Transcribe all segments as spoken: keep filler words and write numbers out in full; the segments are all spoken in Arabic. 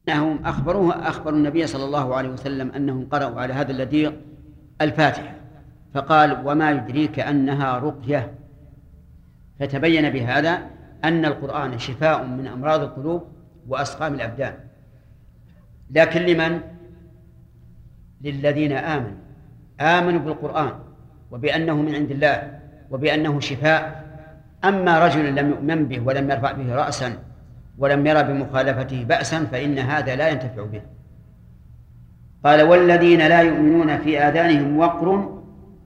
أنهم أخبروه أخبروا النبي صلى الله عليه وسلم أنهم قرأوا على هذا الذي الفاتحة، فقال وما يدريك أنها رقية. فتبين بهذا أن القرآن شفاء من أمراض القلوب وأسقام الأبدان، لكن لمن؟ للذين آمنوا آمنوا بالقرآن وبأنه من عند الله وبأنه شفاء. أما رجل لم يؤمن به ولم يرفع به رأسا ولم يرى بمخالفته بأسا فإن هذا لا ينتفع به. قال والذين لا يؤمنون في آذانهم وقر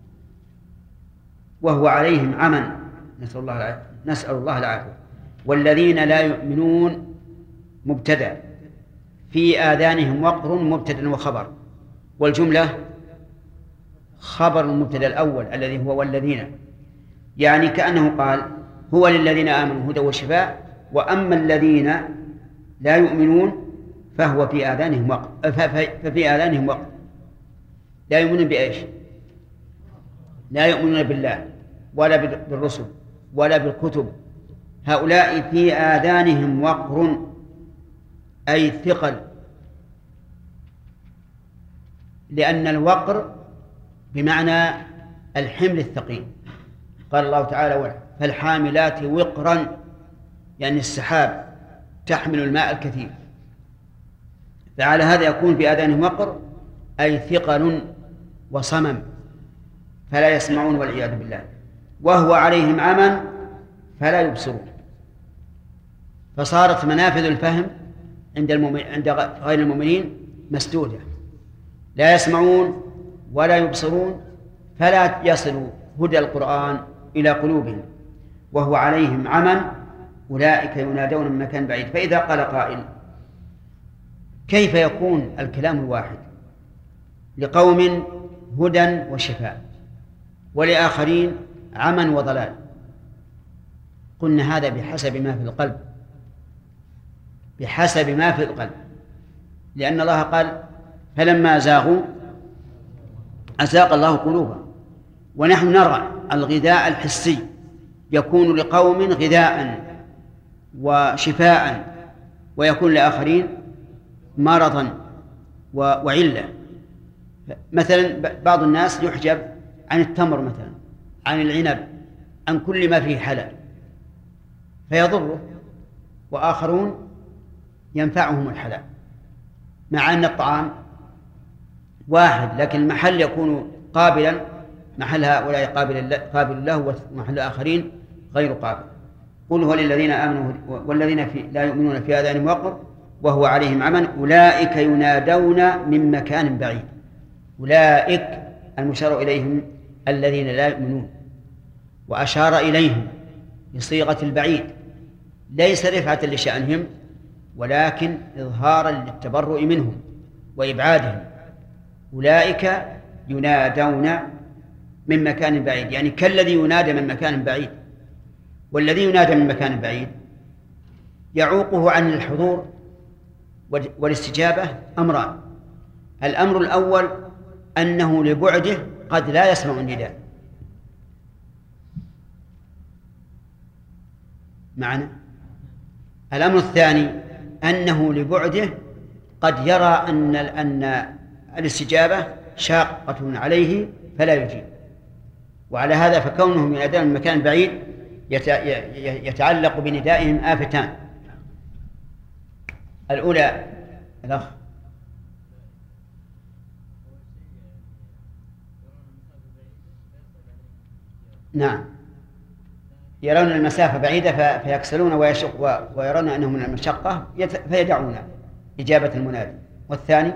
وهو عليهم عمى، نسأل الله العافية نسأل الله العافية. والذين لا يؤمنون مبتدأ، في آذانهم وقر مبتدأ وخبر، والجملة خبر المبتدأ الأول الذي هو والذين، يعني كأنه قال هو للذين آمنوا هدى وشفاء، وأما الذين لا يؤمنون فهو في آذانهم وقر، ففي آذانهم وقر. لا يؤمنون بإيش؟ لا يؤمنون بالله ولا بالرسل ولا بالكتب، هؤلاء في آذانهم وقر أي ثقل، لأن الوقر بمعنى الحمل الثقيل. قال الله تعالى فالحاملات وقرا، يعني السحاب تحمل الماء الكثير، فعلى هذا يكون في آذانهم وقر أي ثقل وصمم فلا يسمعون والعياذ بالله، وهو عليهم عمى فلا يبصرون. فصارت منافذ الفهم عند المؤمن عند غير المؤمنين مسدودة، لا يسمعون ولا يبصرون، فلا يصل هدى القرآن إلى قلوبهم. وهو عليهم عمى أولئك ينادون من مكان بعيد. فإذا قال قائل كيف يكون الكلام الواحد لقوم هدى وشفاء ولآخرين عمى وضلال؟ قلنا هذا بحسب ما في القلب، بحسب ما في القلب، لأن الله قال فلما زاغوا أزاغ الله قلوبهم. ونحن نرى الغذاء الحسي يكون لقوم غذاء وشفاء، ويكون لآخرين مرضا وعلة. مثلا بعض الناس يحجب عن التمر مثلا، عن العنب، عن كل ما فيه حلال فيضره، وآخرون ينفعهم الحلال، مع أن الطعام واحد لكن المحل يكون قابلا، محل هؤلاء قابل قابل له ومحل الآخرين غير قابل. قل هو للذين آمنوا والذين في لا يؤمنون في آذانهم وقر وهو عليهم عمى أولئك ينادون من مكان بعيد. أولئك المشار إليهم الذين لا يؤمنون، وأشار إليهم بصيغة البعيد ليس رفعة لشأنهم ولكن إظهارا للتبرؤ منهم وإبعادهم. أولئك ينادون من مكان بعيد، يعني كالذي ينادى من مكان بعيد. والذي ينادى من مكان بعيد يعوقه عن الحضور والاستجابة أمران: الأمر الأول أنه لبعده قد لا يسمع النداء معنا. الأمر الثاني أنه لبعده قد يرى أن أن الاستجابة شاقة عليه فلا يجيب. وعلى هذا فكونهم ينادون من مكان بعيد يتعلق بندائهم آفتان: الأولى الأخ نعم يرون المسافة بعيدة فيكسلون ويشق ويرون أنهم من المشقة فيدعون إجابة المنادي. والثاني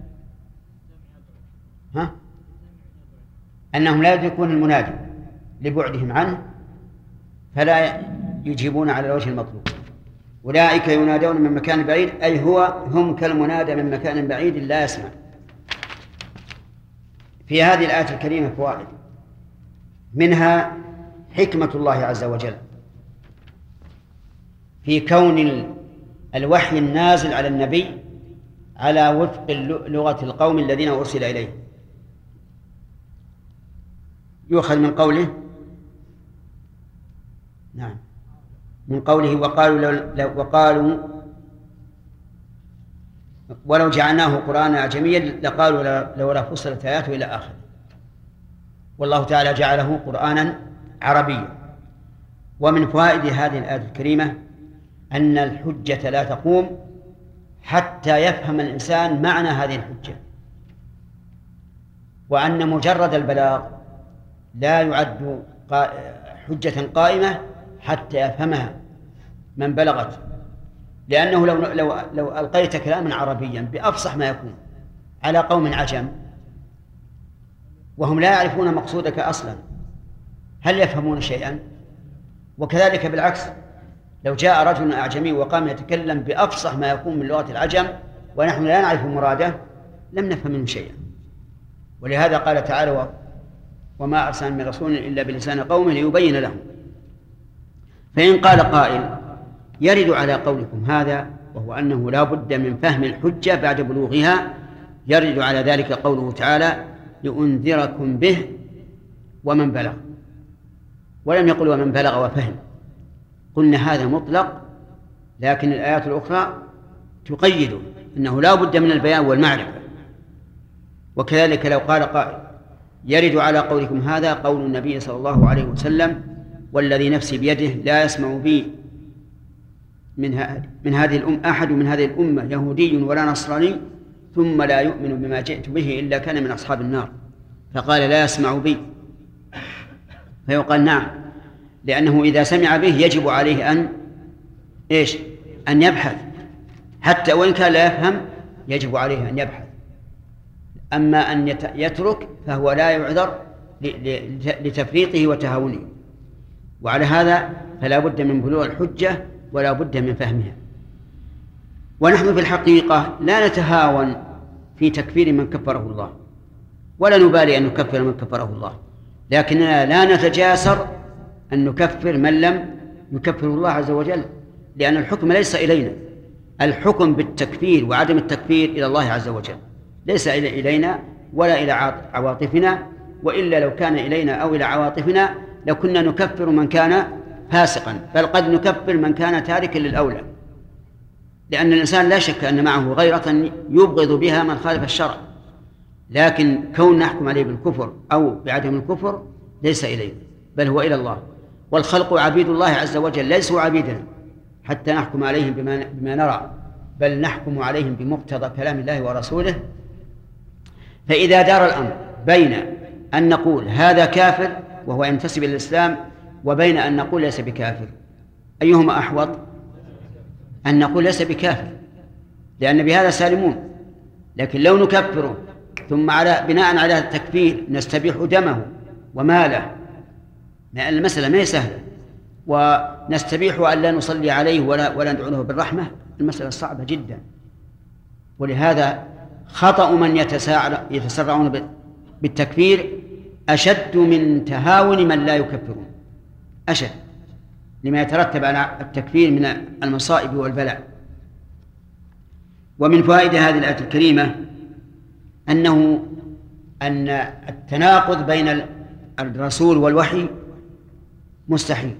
ها أنهم لا يدركون المنادي لبعدهم عنه فلا يجيبون على الوجه المطلوب. أولئك ينادون من مكان بعيد أي هو هم كالمنادى من مكان بعيد لا يسمع. في هذه الآية الكريمة فوائد، منها حكمة الله عز وجل في كون الوحي النازل على النبي على وفق لغة القوم الذين أرسل إليه. يؤخذ من قوله نعم من قوله وقالوا لو وقالوا ولو جعلناه قرآنا أعجميا لقالوا لولا فصلت آياته إلى آخره. والله تعالى جعله قرآنا عربيا. ومن فوائد هذه الآية الكريمة أن الحجة لا تقوم حتى يفهم الإنسان معنى هذه الحجة، وأن مجرد البلاغ لا يعد حجة قائمة حتى يفهمها من بلغت، لأنه لو, لو, لو ألقيت كلاما عربيا بأفصح ما يكون على قوم عجم وهم لا يعرفون مقصودك أصلا، هل يفهمون شيئا؟ وكذلك بالعكس، لو جاء رجل أعجمي وقام يتكلم بأفصح ما يكون من لغة العجم ونحن لا نعرف مراده لم نفهم منه شيئا. ولهذا قال تعالى: وما أرسلنا من رسول إلا بلسان قومه ليبين لهم. فإن قال قائل يرد على قولكم هذا، وهو أنه لا بد من فهم الحجة بعد بلوغها، يرد على ذلك قوله تعالى: لأنذركم به ومن بلغ، ولم يقل ومن بلغ وفهم. قلنا هذا مطلق، لكن الآيات الأخرى تقيد أنه لا بد من البيان والمعرفة. وكذلك لو قال قائل يرد على قولكم هذا قول النبي صلى الله عليه وسلم: والذي نفسي بيده لا يسمع بي من, من هذه الأمة أحد من هذه الأمة يهودي ولا نصراني ثم لا يؤمن بما جئت به إلا كان من أصحاب النار. فقال لا يسمع بي، فيقال نعم، لأنه إذا سمع به يجب عليه أن إيش؟ أن يبحث، حتى وإن كان لا يفهم يجب عليه أن يبحث. أما أن يترك فهو لا يعذر لتفريطه وتهاونه. وعلى هذا فلا بد من بلوغ الحجة ولا بد من فهمها. ونحن في الحقيقة لا نتهاون في تكفير من كفره الله، ولا نبالي أن نكفر من كفره الله، لكننا لا نتجاسر أن نكفر من لم يكفر الله عز وجل، لأن الحكم ليس إلينا، الحكم بالتكفير وعدم التكفير إلى الله عز وجل، ليس إلينا ولا إلى عواطفنا، وإلا لو كان إلينا أو إلى عواطفنا لكنا نكفر من كان فاسقا، بل قد نكفر من كان تاركا للأولى، لأن الإنسان لا شك أن معه غيرة يبغض بها من خالف الشرع، لكن كون نحكم عليه بالكفر أو بعدم الكفر ليس إلينا بل هو إلى الله. والخلق عبيد الله عز وجل ليسوا عبيدنا حتى نحكم عليهم بما, بما نرى، بل نحكم عليهم بمقتضى كلام الله ورسوله. فإذا دار الأمر بين أن نقول هذا كافر وهو ينتسب إلى الإسلام وبين أن نقول ليس بكافر، أيهما أحوط؟ أن نقول ليس بكافر، لأن بهذا سالمون. لكن لو نكفره ثم على بناء على التكفير نستبيح دمه وماله، المسألة ما هي سهلة، ونستبيح أن لا نصلي عليه ولا, ولا ندعو له بالرحمة، المسألة صعبة جدا. ولهذا خطأ من يتسرعون بالتكفير أشد من تهاون من لا يكفرون، أشد لما يترتب على التكفير من المصائب والبلاء. ومن فوائد هذه الآية الكريمة أنه أن التناقض بين الرسول والوحي مستحيل.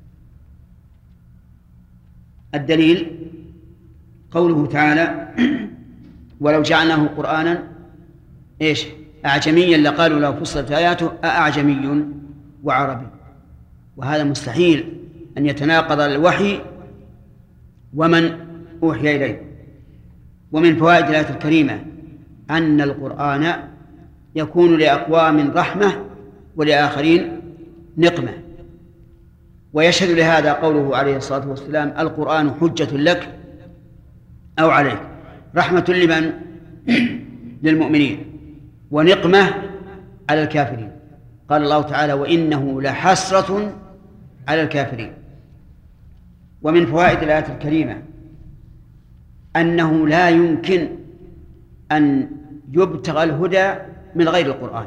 الدليل قوله تعالى: ولو جعلناه قرآنا إيش أعجميا لقالوا لو فصلت آياته أأعجمي وعربي، وهذا مستحيل أن يتناقض الوحي ومن أوحي إليه. ومن فوائد الآية الكريمة أن القرآن يكون لأقوام رحمة ولآخرين نقمة، ويشهد لهذا قوله عليه الصلاة والسلام: القرآن حجة لك أو عليك، رحمة لمن؟ للمؤمنين، ونقمة على الكافرين. قال الله تعالى: وإنه لحسرة على الكافرين. ومن فوائد الآية الكريمة أنه لا يمكن أن يبتغى الهدى من غير القرآن،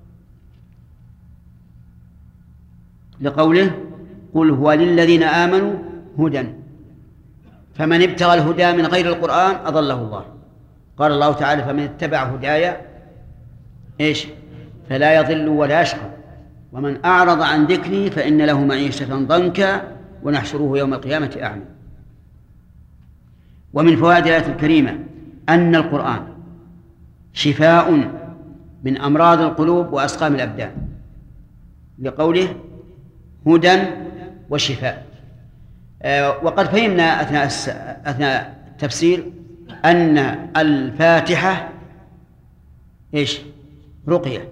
لقوله: قل هو للذين آمنوا هدى، فمن ابتغى الهدى من غير القرآن أضله الله. قال الله تعالى: فمن اتبع هداي إيش فلا يضل ولا يشقى، ومن أعرض عن ذكري فإن له معيشة ضنكا ونحشره يوم القيامة أعمى. ومن فوائد الآية الكريمة أن القرآن شفاء من أمراض القلوب وأسقام الأبدان، لقوله هدى وشفاء. وقد فهمنا أثناء أثناء التفسير أن الفاتحة إيش؟ رقية.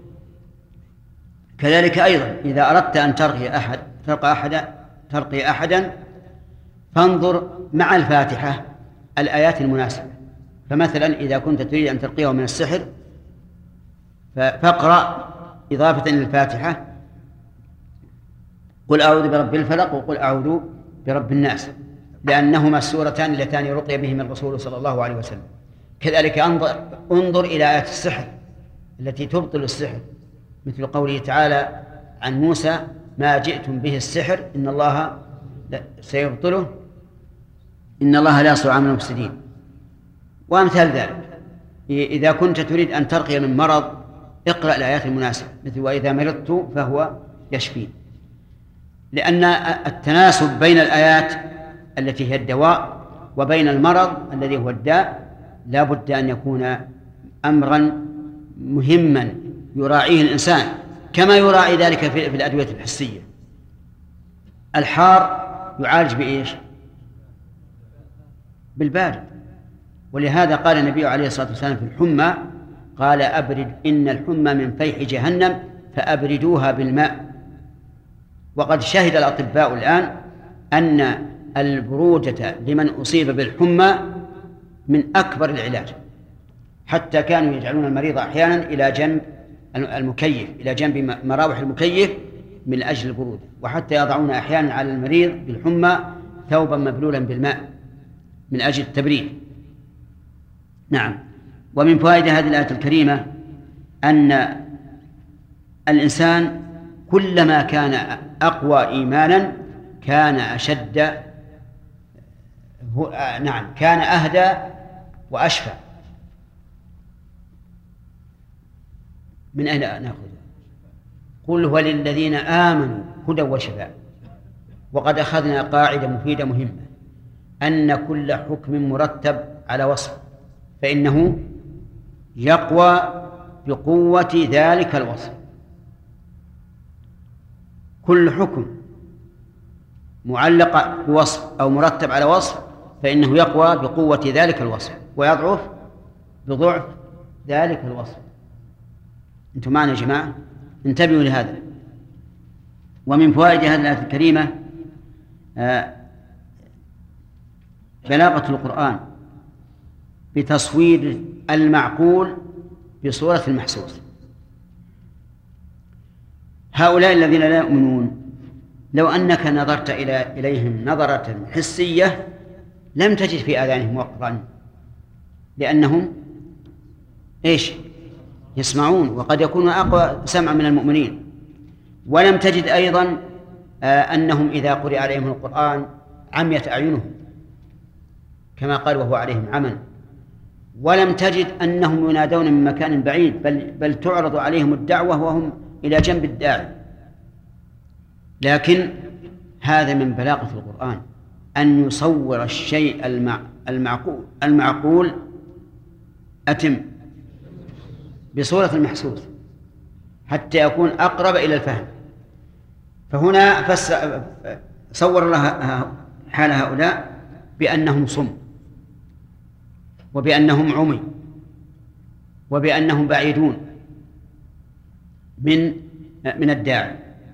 كذلك أيضا إذا أردت أن ترقي أحد ترقى أحدا ترقي أحدا فانظر مع الفاتحة الآيات المناسبة. فمثلا إذا كنت تريد أن ترقيه من السحر فاقرأ إضافة إلى الفاتحة قل أعوذ برب الفلق وقل أعوذ برب الناس، لأنهما السورتان اللتان رقي بهما الرسول صلى الله عليه وسلم. كذلك انظر, انظر إلى آيات السحر التي تبطل السحر، مثل قوله تعالى عن موسى ما جئتم به السحر إن الله سيبطله إن الله لا يصلح عمل المفسدين، وأمثال ذلك. إذا كنت تريد أن ترقي من مرض اقرأ الآيات المناسبة، مثل وإذا مرضت فهو يشفي، لأن التناسب بين الآيات التي هي الدواء وبين المرض الذي هو الداء لا بد أن يكون أمرا مهما يراعيه الإنسان، كما يراعي ذلك في الأدوية الحسية. الحار يعالج بإيش؟ بالبارد. ولهذا قال النبي عليه الصلاة والسلام في الحمى قال أبرد إن الحمى من فيح جهنم فأبردوها بالماء. وقد شهد الأطباء الآن أن البرودة لمن أصيب بالحمى من أكبر العلاج، حتى كانوا يجعلون المريض أحيانا إلى جنب المكيف إلى جنب مراوح المكيف من أجل البرودة، وحتى يضعون أحيانا على المريض بالحمى ثوبا مبلولا بالماء من أجل التبريد. نعم. ومن فوائد هذه الآية الكريمة أن الإنسان كلما كان أقوى إيمانا كان أشد نعم كان أهدى وأشفى. من أين نأخذ؟ قل هو للذين آمنوا هدى وشفاء. وقد أخذنا قاعدة مفيدة مهمة أن كل حكم مرتب على وصف فإنه يقوى بقوة ذلك الوصف. كل حكم معلق بوصف أو مرتب على وصف فإنه يقوى بقوة ذلك الوصف ويضعف بضعف ذلك الوصف. أنتم معنا يا جماعة؟ انتبهوا لهذا. ومن فوائد هذه الآية الكريمة بلاغة القرآن بتصوير المعقول بصورة المحسوس. هؤلاء الذين لا يؤمنون لو أنك نظرت إلى إليهم نظرة حسية لم تجد في آذانهم وقرا، لأنهم إيش؟ يسمعون، وقد يكونوا أقوى سمعا من المؤمنين. ولم تجد أيضا آه أنهم إذا قرئ عليهم القرآن عميت أعينهم كما قال وهو عليهم عمى. ولم تجد أنهم ينادون من مكان بعيد، بل, بل تعرض عليهم الدعوة وهم إلى جنب الداعي. لكن هذا من بلاغة القرآن أن يصور الشيء المع... المعقول المعقول أتم بصورة المحسوس حتى يكون أقرب إلى الفهم. فهنا فس... صور الله حال هؤلاء بأنهم صم وبأنهم عمي وبأنهم بعيدون من من الداعي.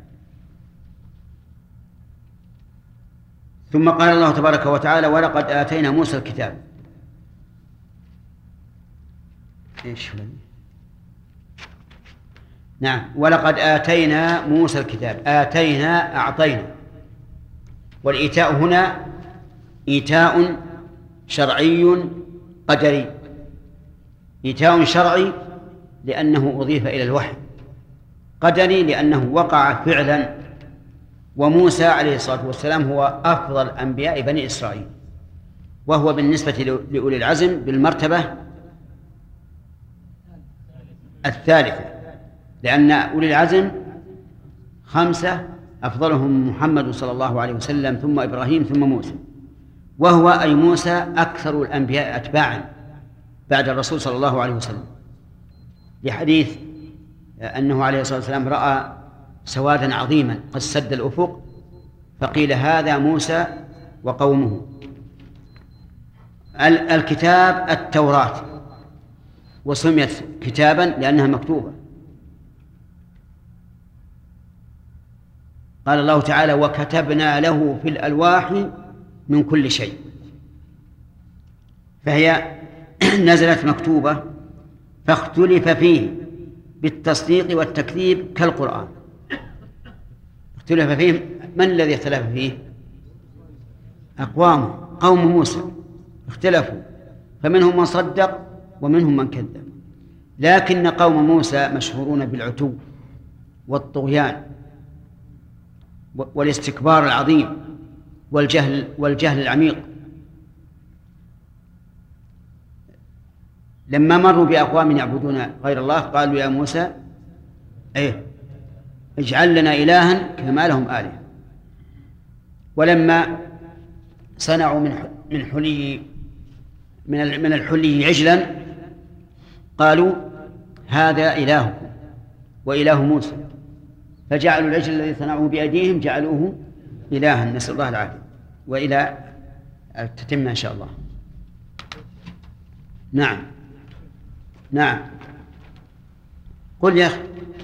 ثم قال الله تبارك وتعالى ولقد آتينا موسى الكتاب. إيش نعم ولقد آتينا موسى الكتاب. آتينا أعطينا، والإيتاء هنا إيتاء شرعي قدري. إيتاء شرعي لأنه أضيف إلى الوحي، قدري لأنه وقع فعلا. وموسى عليه الصلاة والسلام هو أفضل أنبياء بني إسرائيل، وهو بالنسبة لأولي العزم بالمرتبة الثالثة، لأن أولي العزم خمسة أفضلهم محمد صلى الله عليه وسلم ثم إبراهيم ثم موسى، وهو أي موسى أكثر الأنبياء أتباعا بعد الرسول صلى الله عليه وسلم، لحديث أنه عليه الصلاة والسلام رأى سوادا عظيما قد سد الأفق فقيل هذا موسى وقومه. الكتاب التوراة، وسميت كتابا لأنها مكتوبة. قال الله تعالى وكتبنا له في الألواح من كل شيء، فهي نزلت مكتوبة فاختلف فيه بالتصديق والتكذيب كالقرآن. اختلف فيه، من الذي اختلف فيه؟ أقوام قوم موسى اختلفوا، فمنهم من صدق ومنهم من كذب. لكن قوم موسى مشهورون بالعتو والطغيان والاستكبار العظيم والجهل والجهل العميق. لما مروا بأقوام يعبدون غير الله قالوا يا موسى ايه اجعل لنا إلها كما لهم آلهة. ولما صنعوا من من حلي من من الحلي عجلا قالوا هذا إلهكم وإله موسى، فجعلوا العجل الذي صنعوه بأيديهم جعلوه إلها، نسأل الله العافية. وإلى تتم إن شاء الله. نعم نعم قل يا أخي.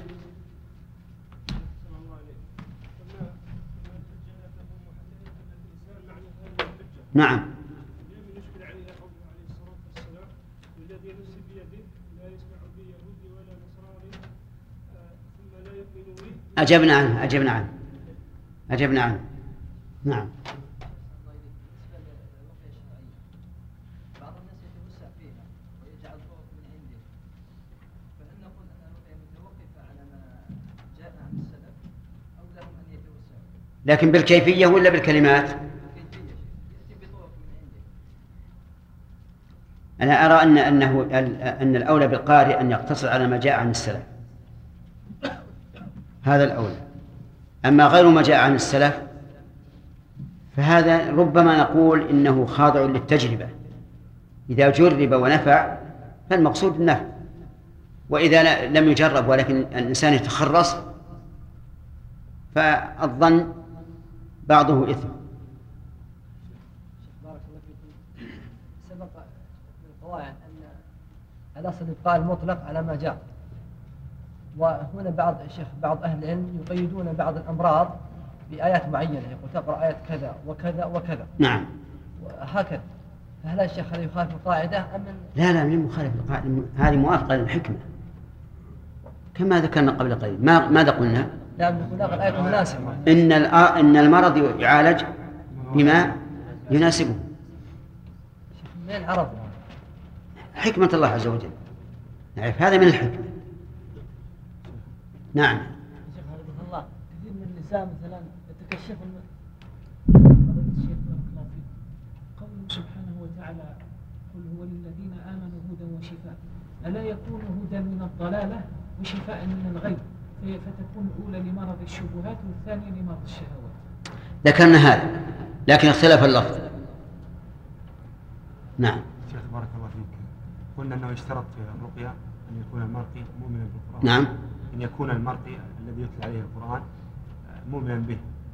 نعم أجبنا عنه أجبنا عنه أجبنا عنه نعم. بعض الناس يتوسع فيها ويجعل طرق من عنده، فهل نقول أن الرقية متوقفة على ما جاء عن السلف أو لهم أن يتوسعوا؟ لكن بالكيفية ولا بالكلمات؟ بالكيفية يأتي بطرق من عنده. أنا أرى أن أنه أن الأولى بالقارئ أن يقتصر على ما جاء عن السلف، هذا الأولى. أما غير ما جاء عن السلف فهذا ربما نقول إنه خاضع للتجربة، إذا جرب ونفع فالمقصود النفع، وإذا لم يجرب ولكن الإنسان يتخرص فالظن بعضه إثم. بارك الله فيكم. سبق من القواعد أن الأصل إبقاء المطلق على ما جاء، وهنا بعض الشيخ بعض أهل العلم يقيدون بعض الأمراض بآيات معينة، يقول تقرأ آية كذا وكذا وكذا. نعم. وهكذا، فهل الشيخ هذا يخالف القاعدة أم؟ لا لا، من مخالف القاعدة، هذه موافقة للحكمة كما ذكرنا قبل قليل. ما ماذا قلنا؟ لا، نقول الآية مناسبة. إن إن المرض يعالج بما يناسبه. من العرب حكمة الله عز وجل، نعرف هذا من الحكمة. نعم. شيخ حفظه الله، كثير من النساء مثلا يتكشفن الشيخ بارك الله فيك، قوله سبحانه وتعالى قل هو للذين آمنوا هدى وشفاء، ألا يكون هدى من الضلالة وشفاء من الغي، فتكون الأولى لمرض الشبهات والثانية لمرض الشهوات. ذكرنا هذا لكن اختلف اللفظ. نعم. شيخ بارك الله فيك، قلنا أنه يشترط في الرقية أن يكون المرقي مؤمنا بالقرآن. نعم. أن يكون المرقي الذي يتلى عليه القرآن مؤمنا به.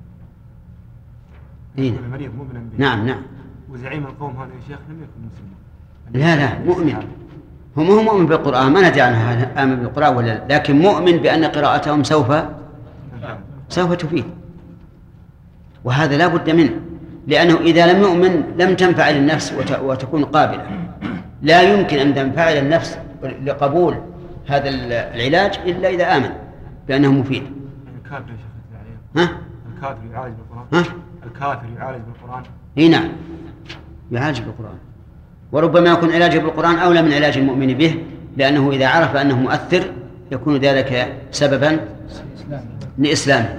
يكون المريض مؤمنا به. نعم نعم. وزعيم القوم هذا يا شيخ لم يكن مسلما. لا لا، مؤمن. هو مو مؤمن بالقرآن، ما ندري عنه آمن بالقرآن ولا لا، لكن مؤمن بأن قراءتهم سوف سوف تفيد، وهذا لا بد منه، لأنه إذا لم يؤمن لم تنفعل النفس وتكون قابلة. لا يمكن أن تنفعل النفس لقبول هذا العلاج إلا إذا آمن بأنه مفيد. الكافر يا شيخ عليه. ها؟ الكافر يعالج بالقرآن. ها؟ الكافر يعالج بالقرآن. اي نعم، يعالج بالقرآن، وربما يكون علاجه بالقرآن أولى من علاج المؤمن به، لأنه إذا عرف أنه مؤثر يكون ذلك سببا لإسلامه.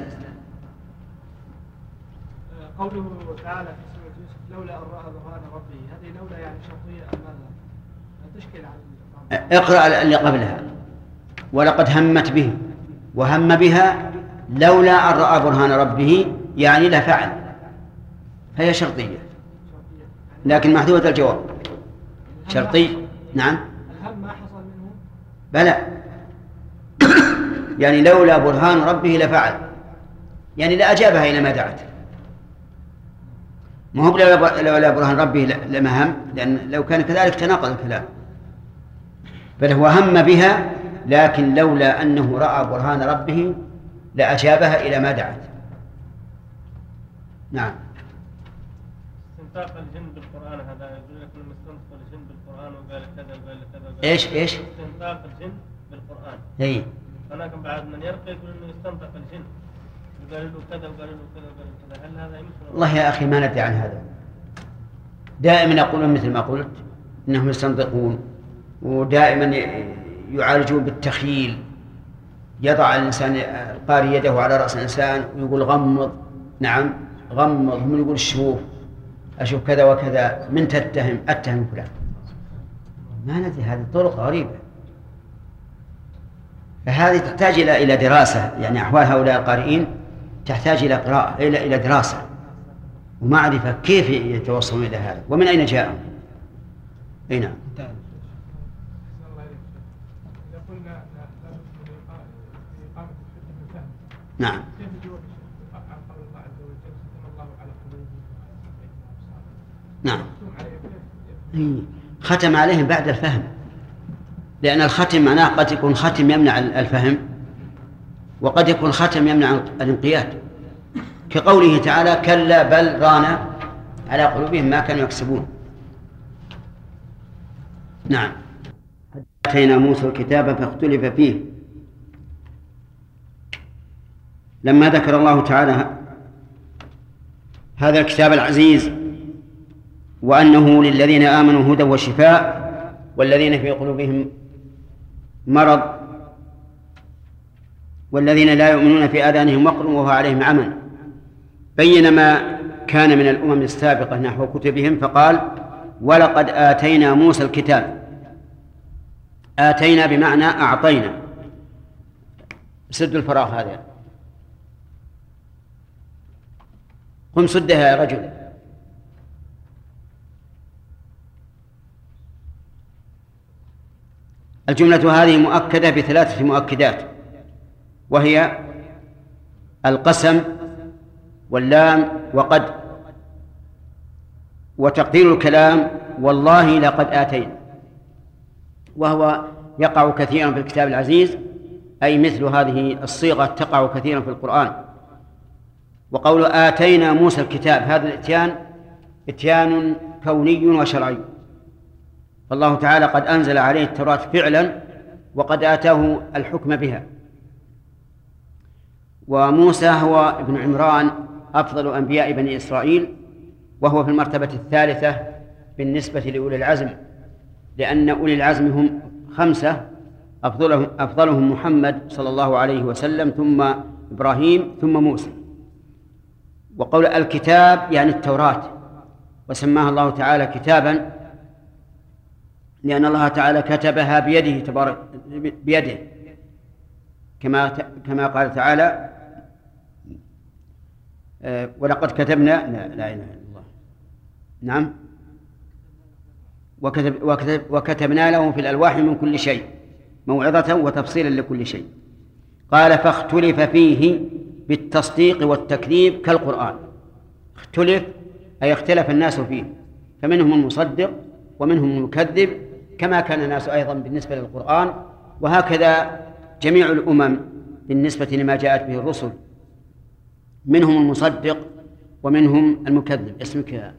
قوله تعالى في سورة يوسف لولا أن رأى برهان ربه، هذه لولا يعني شرطية أم ماذا؟ تشكل على اقرأ اللي قبلها، ولقد همت به وهم بها لولا أن رأى برهان ربه، يعني لفعل، هي شرطية لكن محذوفة الجواب. شرطي. نعم الهم ما حصل منه. بلى يعني لولا برهان ربه لفعل، يعني لأجابها إلى ما دعت. ما هو لولا برهان ربه لما هم، لأن لو كان كذلك تناقض الكلام، بل هو هم بها، لكن لولا أنه رأى برهان ربه لأجابها إلى ما دعت. نعم. استنطاق الجن بالقرآن هذا يقول لك لما استنطق الجن بالقرآن وقال كذا وقال كذا وقال إيش إيش؟ استنطاق الجن بالقرآن. إيه. هناك بعد من يرقي يقول إنه استنطق الجن وقال له كذا وقال له كذا وقال له كذا، هل هذا يمكن؟ والله يا أخي ما ندري عن هذا، دائما يقولون مثل ما قلت إنهم يستنطقون، ودائما يعالجون بالتخيل، يضع الإنسان القارئ يده على رأس الإنسان ويقول غمض، نعم غمض، هم يقول شوف أشوف كذا وكذا، من تتهم أتهم فلان، ما ندري، هذه طرق غريبة. فهذه تحتاج إلى إلى دراسة، يعني أحوال هؤلاء القارئين تحتاج إلى قراءة، إلى إلى دراسة ومعرفة كيف يتوصلون إلى هذا ومن أين جاءهم. أي نعم. نعم. نعم. ختم عليهم بعد الفهم، لأن الختم معناه قد يكون ختم يمنع الفهم، وقد يكون ختم يمنع الانقياد، كقوله تعالى كلا بل ران على قلوبهم ما كانوا يكسبون. نعم. آتينا موسى الكتاب فاختلف فيه. لما ذكر الله تعالى هذا الكتاب العزيز وأنه للذين آمنوا هدى وشفاء والذين في قلوبهم مرض والذين لا يؤمنون في آذانهم وقر وهو عليهم عمى، بين ما كان من الأمم السابقة نحو كتبهم، فقال ولقد آتينا موسى الكتاب. آتينا بمعنى أعطينا. سد الفراغ هذا، قم سدها يا رجل. الجملة هذه مؤكدة بثلاثة مؤكدات، وهي القسم واللام وقد، وتقدير الكلام والله لقد آتينا، وهو يقع كثيرا في الكتاب العزيز، أي مثل هذه الصيغة تقع كثيرا في القرآن. وقول آتينا موسى الكتاب، هذا الاتيان اتيان كوني وشرعي، فالله تعالى قد أنزل عليه التوراة فعلا وقد آتاه الحكم بها. وموسى هو ابن عمران أفضل أنبياء بني إسرائيل، وهو في المرتبة الثالثة بالنسبة لأولي العزم، لأن أولي العزم هم خمسة، أفضلهم, أفضلهم محمد صلى الله عليه وسلم، ثم إبراهيم، ثم موسى. وقول الكتاب يعني التوراة، وسماها الله تعالى كتابا لأن الله تعالى كتبها بيده تبارك بيده، كما كما قال تعالى ولقد كتبنا لا, لا إله إلا الله نعم وكتب وكتب وكتبنا له في الألواح من كل شيء موعظة وتفصيلا لكل شيء. قال فاختلف فيه بالتصديق والتكذيب كالقرآن. اختلف أي اختلف الناس فيه، فمنهم المصدق ومنهم المكذب، كما كان الناس أيضا بالنسبة للقرآن، وهكذا جميع الأمم بالنسبة لما جاءت به الرسل، منهم المصدق ومنهم المكذب. اسمك يا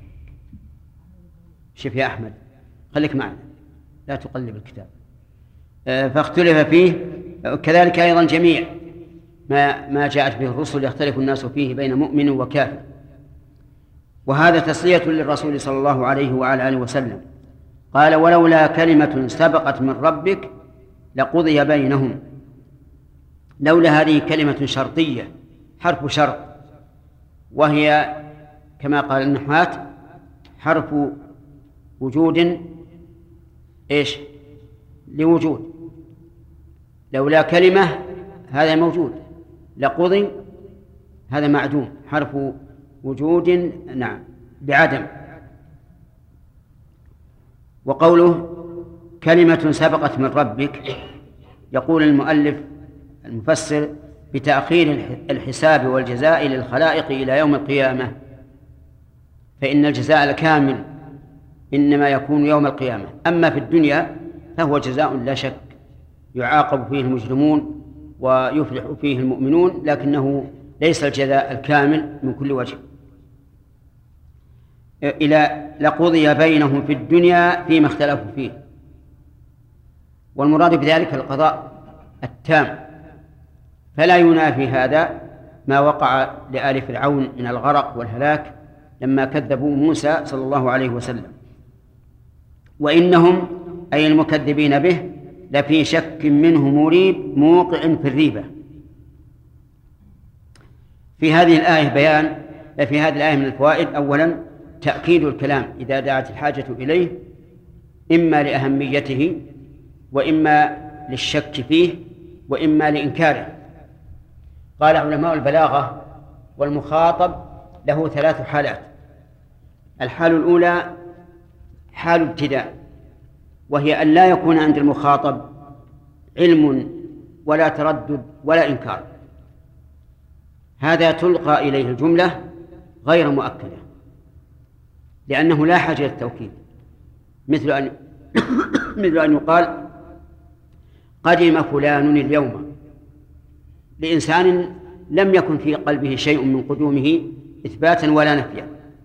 شوف يا أحمد، خليك معنا لا تقلب الكتاب. فاختلف فيه كذلك أيضا جميع ما ما جاءت به الرسل يختلف الناس فيه بين مؤمن وكافر. وهذا تسلية للرسول صلى الله عليه وعلى آله وسلم. قال ولولا كلمة سبقت من ربك لقضي بينهم. لولا هذه كلمة شرطية، حرف شرط، وهي كما قال النحاة حرف وجود إيش لوجود. لولا كلمة هذا موجود، لقضي هذا معدوم، حرف وجود نعم بعدم. وقوله كلمة سبقت من ربك. يقول المؤلف المفسر بتأخير الحساب والجزاء للخلائق إلى يوم القيامة، فإن الجزاء الكامل إنما يكون يوم القيامة، أما في الدنيا فهو جزاء لا شك يعاقب فيه المجرمون ويفلح فيه المؤمنون، لكنه ليس الجزاء الكامل من كل وجه. إلى لقضي بينهم في الدنيا فيما اختلفوا فيه، والمراد بذلك القضاء التام، فلا ينافي هذا ما وقع لآل فرعون من الغرق والهلاك لما كذبوا موسى صلى الله عليه وسلم. وإنهم أي المكذبين به لفي شك منه مريب موقع في الريبة. في هذه الآية بيان في هذه الآية من الفوائد: أولا تأكيد الكلام إذا دعت الحاجة إليه، إما لأهميته وإما للشك فيه وإما لإنكاره. قال علماء البلاغة: والمخاطب له ثلاث حالات. الحال الأولى حال ابتداء، وهي أن لا يكون عند المخاطب علم ولا تردد ولا إنكار، هذا تلقى إليه الجملة غير مؤكدة لأنه لا حاجة للتوكيد، مثل أن مثل أن يقال قدم فلان اليوم لإنسان لم يكن في قلبه شيء من قدومه إثباتا ولا نفيا،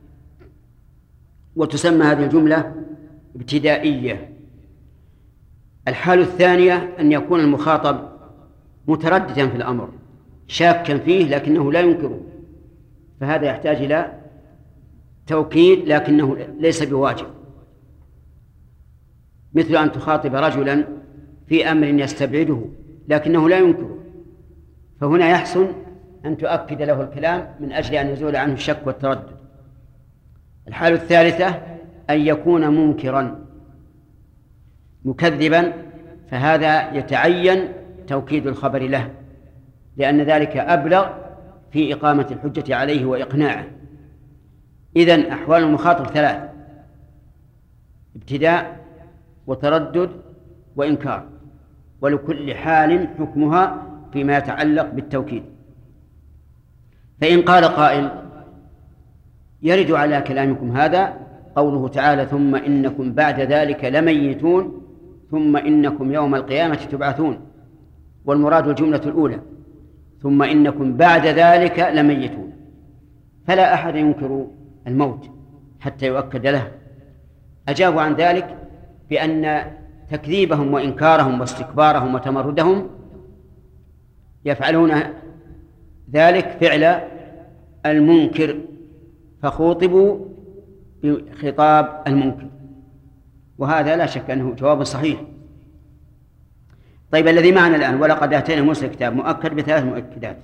وتسمى هذه الجملة ابتدائية. الحال الثانية أن يكون المخاطب مترددا في الأمر شاكا فيه لكنه لا ينكره، فهذا يحتاج إلى توكيد لكنه ليس بواجب، مثل أن تخاطب رجلا في أمر يستبعده لكنه لا ينكره، فهنا يحسن أن تؤكد له الكلام من أجل أن يزول عنه الشك والتردد. الحالة الثالثة أن يكون منكرا مكذبا، فهذا يتعين توكيد الخبر له، لأن ذلك أبلغ في إقامة الحجة عليه وإقناعه. إذن أحوال المخاطب ثلاث: ابتداء وتردد وإنكار، ولكل حال حكمها فيما يتعلق بالتوكيد. فإن قال قائل: يرد على كلامكم هذا قوله تعالى: ثم إنكم بعد ذلك لميتون ثم إنكم يوم القيامة تبعثون، والمراد الجملة الأولى ثم إنكم بعد ذلك لميتون، فلا أحد ينكر الموت حتى يؤكد له. أجابوا عن ذلك بأن تكذيبهم وإنكارهم واستكبارهم وتمردهم يفعلون ذلك فعل المنكر، فخوطبوا بخطاب المنكر، وهذا لا شك أنه جواب صحيح. طيب، الذي معنا الآن: ولقد آتينا موسى الكتاب مؤكد بثلاث مؤكدات،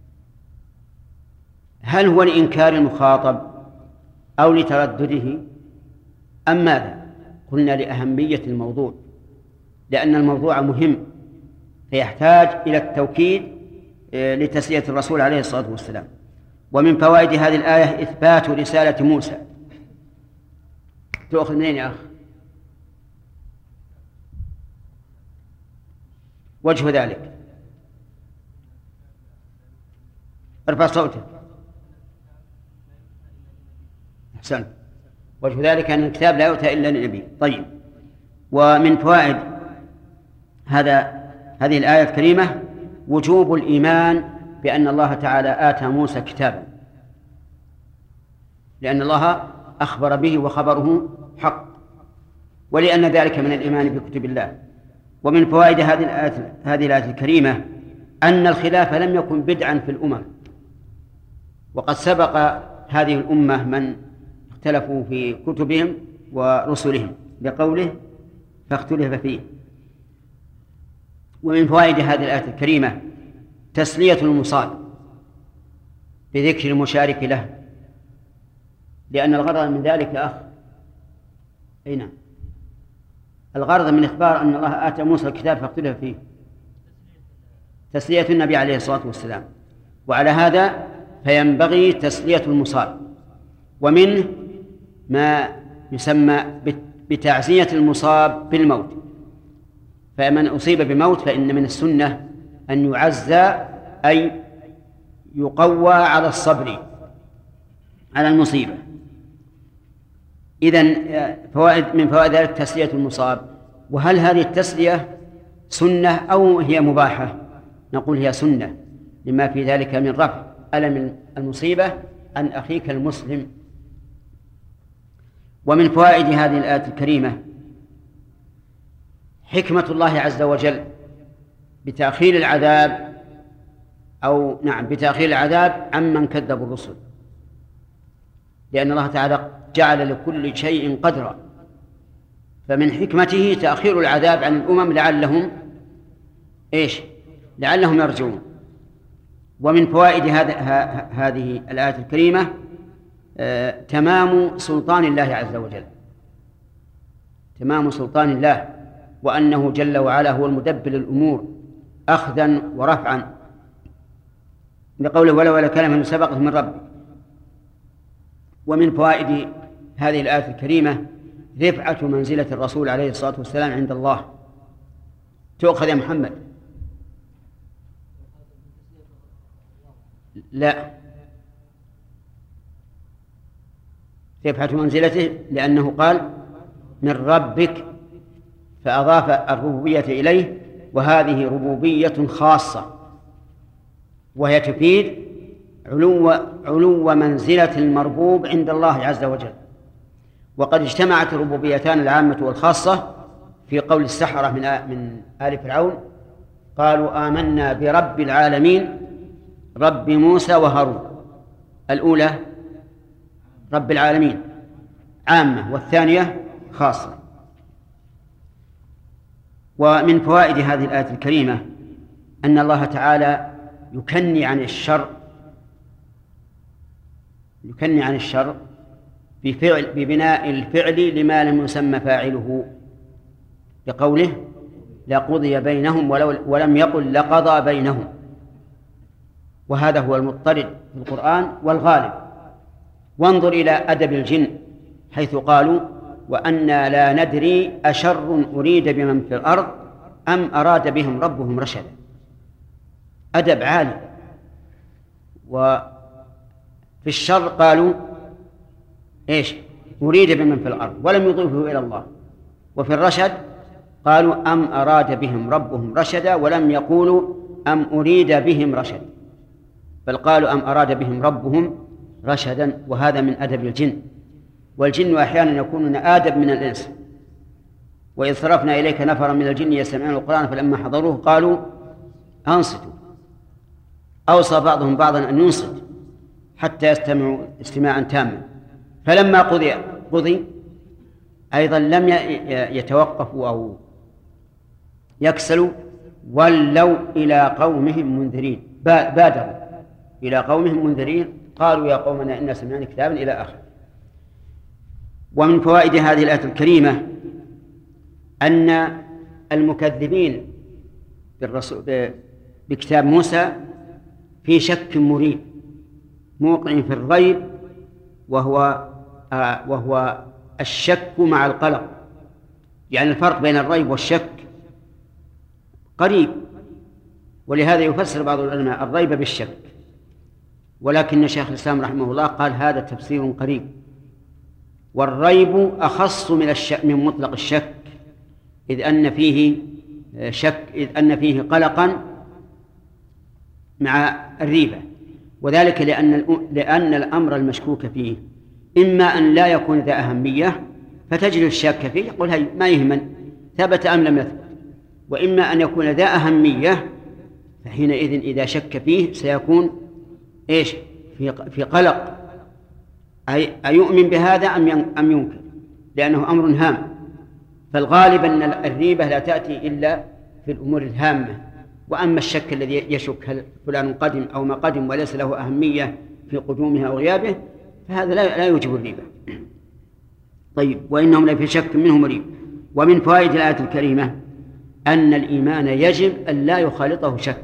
هل هو لإنكار المخاطب أو لتردده أم ماذا؟ قلنا لأهمية الموضوع، لأن الموضوع مهم فيحتاج إلى التوكيد لتسلية الرسول عليه الصلاة والسلام. ومن فوائد هذه الآية إثبات رسالة موسى. تأخذ منين يا أخ؟ وجه ذلك، ارفع صوتك. أحسن. وجه ذلك أن الكتاب لا يؤتى إلا للنبي. طيب، ومن فوائد هذا هذه الآية الكريمة وجوب الإيمان بأن الله تعالى آتى موسى كتابا، لأن الله أخبر به وخبره حق، ولأن ذلك من الإيمان بكتب الله. ومن فوائد هذه الآية هذه الآية الكريمة أن الخلاف لم يكن بدعا في الأمم، وقد سبق هذه الأمة من اختلفوا في كتبهم ورسلهم بقوله فاختلف فيه. ومن فوائد هذه الآية الكريمة تسلية المصاب بذكر المشارك له، لأن الغرض من ذلك يا أخ أي نعم الغرض من إخبار أن الله آتى موسى الكتاب فاختلف فيه تسلية النبي عليه الصلاة والسلام، وعلى هذا فينبغي تسلية المصاب. ومنه ما يسمى بتعزية المصاب بالموت، فمن أصيب بموت فإن من السنة أن يعزى، أي يقوى على الصبر على المصيبة. إذن فوائد من فوائد ذلك تسلية المصاب. وهل هذه التسلية سنة أو هي مباحة؟ نقول هي سنة، لما في ذلك من رفع ألم المصيبة عن أخيك المسلم. ومن فوائد هذه الآية الكريمة حكمة الله عز وجل بتأخير العذاب أو نعم بتأخير العذاب عمن كذبوا الرسل، لأن الله تعالى جعل لكل شيء قدرا، فمن حكمته تأخير العذاب عن الأمم لعلهم إيش؟ لعلهم يرجعون. ومن فوائد هذه الآية الكريمة آه تمام سلطان الله عز وجل، تمام سلطان الله، وأنه جل وعلا هو المدبر الأمور أخذا ورفعا، لقوله ولا ولا كلمة سبقت من ربك. ومن فوائد هذه الآية الكريمة رفعة منزلة الرسول عليه الصلاة والسلام عند الله. تؤخذ يا محمد؟ لا، رفعة منزلته لأنه قال من ربك فأضاف الربوبية إليه، وهذه ربوبية خاصة وهي تفيد علو, علو منزلة المربوب عند الله عز وجل. وقد اجتمعت الربوبيتان العامة والخاصة في قول السحرة من من آل فرعون قالوا آمنا برب العالمين رب موسى وهارون. الأولى رب العالمين عامة والثانية خاصة. ومن فوائد هذه الآية الكريمة أن الله تعالى يكني عن الشر يكني عن الشر بفعل ببناء الفعل لما لم يسمى فاعله، لقوله لقضي بينهم ولم يقل لقضى بينهم، وهذا هو المضطرد في القرآن والغالب. وانظر إلى أدب الجن حيث قالوا وأنا لا ندري أشر أريد بمن في الأرض أم أراد بهم ربهم رشدا. أدب عالي. وفي الشر قالوا إيش؟ أريد بمن في الأرض ولم يضيفه إلى الله. وفي الرشد قالوا أم أراد بهم ربهم رشدا ولم يقولوا أم أريد بهم رشد، بل قالوا أم أراد بهم ربهم رشدا. وهذا من أدب الجن، والجن أحيانا يكونون آدب من الإنس. وإذ صرفنا إليك نفرا من الجن يستمعون القرآن فلما حضروه قالوا أنصتوا. أوصى بعضهم بعضا أن ينصت حتى يستمعوا استماعا تاما. فلما قضي قضي أيضا لم يتوقفوا أو يكسلوا، ولوا إلى قومهم منذرين، بادروا إلى قومهم منذرين قالوا يا قومنا إنا سمعنا كتابا إلى آخر. ومن فوائد هذه الآية الكريمة أن المكذبين بالرسول بكتاب موسى في شك مريب موقع في الريب، وهو آه وهو الشك مع القلق. يعني الفرق بين الريب والشك قريب، ولهذا يفسر بعض العلماء الريب بالشك، ولكن شيخ الإسلام رحمه الله قال هذا تفسير قريب، والريب أخص من الشك من مطلق الشك، إذ أن فيه شك إذ أن فيه قلقا مع الريبة. وذلك لأن لأن الأمر المشكوك فيه إما أن لا يكون ذا أهمية فتجد الشك فيه يقول هي ما يهمن ثبت أم لم يثبت، وإما أن يكون ذا أهمية فحينئذ إذا شك فيه سيكون إيش في في قلق، أي أيؤمن بهذا أم ينكر، لأنه أمر هام. فالغالب أن الريبة لا تأتي إلا في الأمور الهامة. وأما الشك الذي يشك هل فلان قدم أو ما قدم وليس له أهمية في قدومه أو غيابه فهذا لا يوجب الريبة. طيب، وإنهم لفي شك منه مريب. ومن فوائد الآية الكريمة أن الإيمان يجب أن لا يخالطه شك،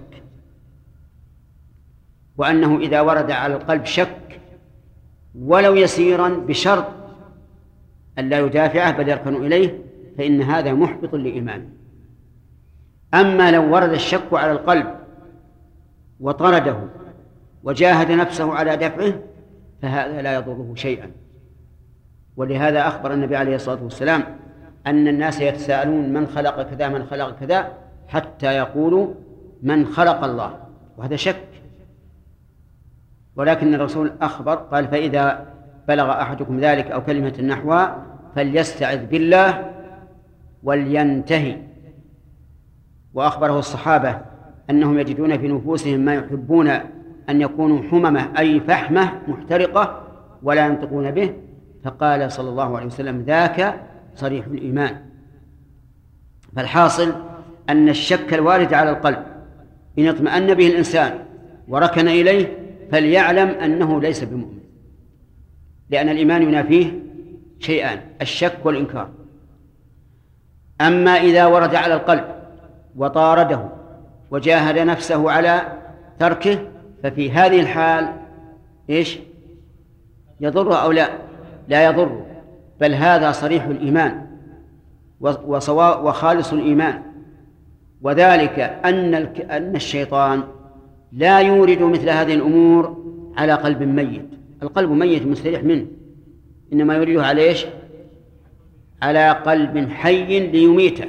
وأنه إذا ورد على القلب شك ولو يسيرا بشرط أن لا يدافعه بل يركن إليه فإن هذا محبط لإيمانه. أما لو ورد الشك على القلب وطرده وجاهد نفسه على دفعه فهذا لا يضره شيئا. ولهذا أخبر النبي عليه الصلاة والسلام أن الناس يتساءلون من خلق كذا من خلق كذا حتى يقولوا من خلق الله، وهذا شك. ولكن الرسول أخبر قال فإذا بلغ أحدكم ذلك أو كلمة نحوها فليستعذ بالله ولينتهي. وأخبره الصحابة أنهم يجدون في نفوسهم ما يحبون أن يكونوا حممة أي فحمة محترقة ولا ينطقون به، فقال صلى الله عليه وسلم ذاك صريح الإيمان. فالحاصل أن الشك الوارد على القلب إن اطمأن به الإنسان وركن إليه فليعلم أنه ليس بمؤمن، لأن الإيمان ينافيه شيئان: الشك والإنكار. أما إذا ورد على القلب وطارده وجاهد نفسه على تركه ففي هذه الحال إيش؟ يضر أو لا؟ لا يضر، بل هذا صريح الإيمان وخالص الإيمان. وذلك أن أن الشيطان لا يورد مثل هذه الأمور على قلب ميت. القلب ميت مستريح منه، إنما يريده على إيش؟ على قلب حي ليميته.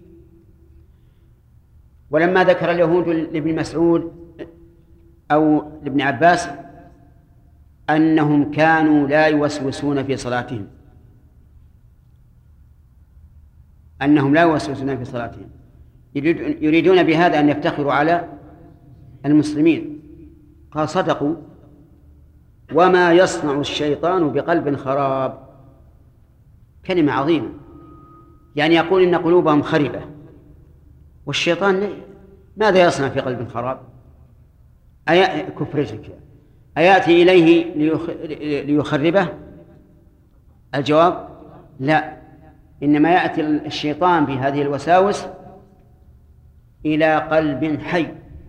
ولما ذكر اليهود لابن مسعود أو لابن عباس أنهم كانوا لا يوسوسون في صلاتهم أنهم لا يوسوسون في صلاتهم يريدون بهذا أن يفتخروا على المسلمين، قال صدقوا. وما يصنع الشيطان بقلب خراب، كلمة عظيمة، يعني يقول إن قلوبهم خربة، والشيطان ماذا يصنع في قلب خراب؟ أي كفرتك أيأتي إليه ليخربه؟ الجواب لا، إنما يأتي الشيطان بهذه الوساوس إلى قلب حي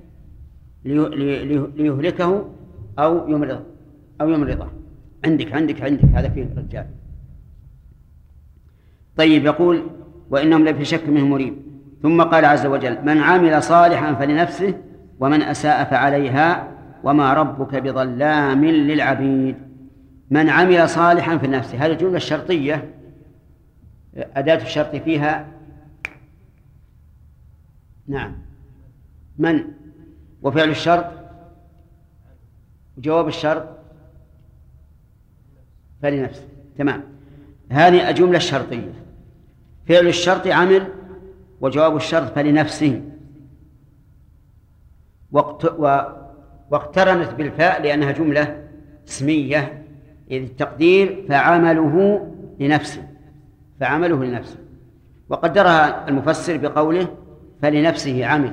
ليهلكه أو يمرض أو يمرضه. عندك عندك عندك هذا فيه رجال. طيب، يقول وإنهم لفي شك منه مريب. ثم قال عز وجل من عمل صالحا فلنفسه ومن أساء فعليها وما ربك بظلام للعبيد. من عمل صالحا فلنفسه، هذه الجملة الشرطية أداة الشرط فيها نعم من، وفعل الشرط وجواب الشرط فلنفسه. تمام، هذه الجملة الشرطية. فعل الشرط عمل وجواب الشرط فلنفسه، واقترنت بالفاء لأنها جملة اسمية، إذ التقدير فعمله لنفسه فعمله لنفسه. وقدرها المفسر بقوله فلنفسه عمل.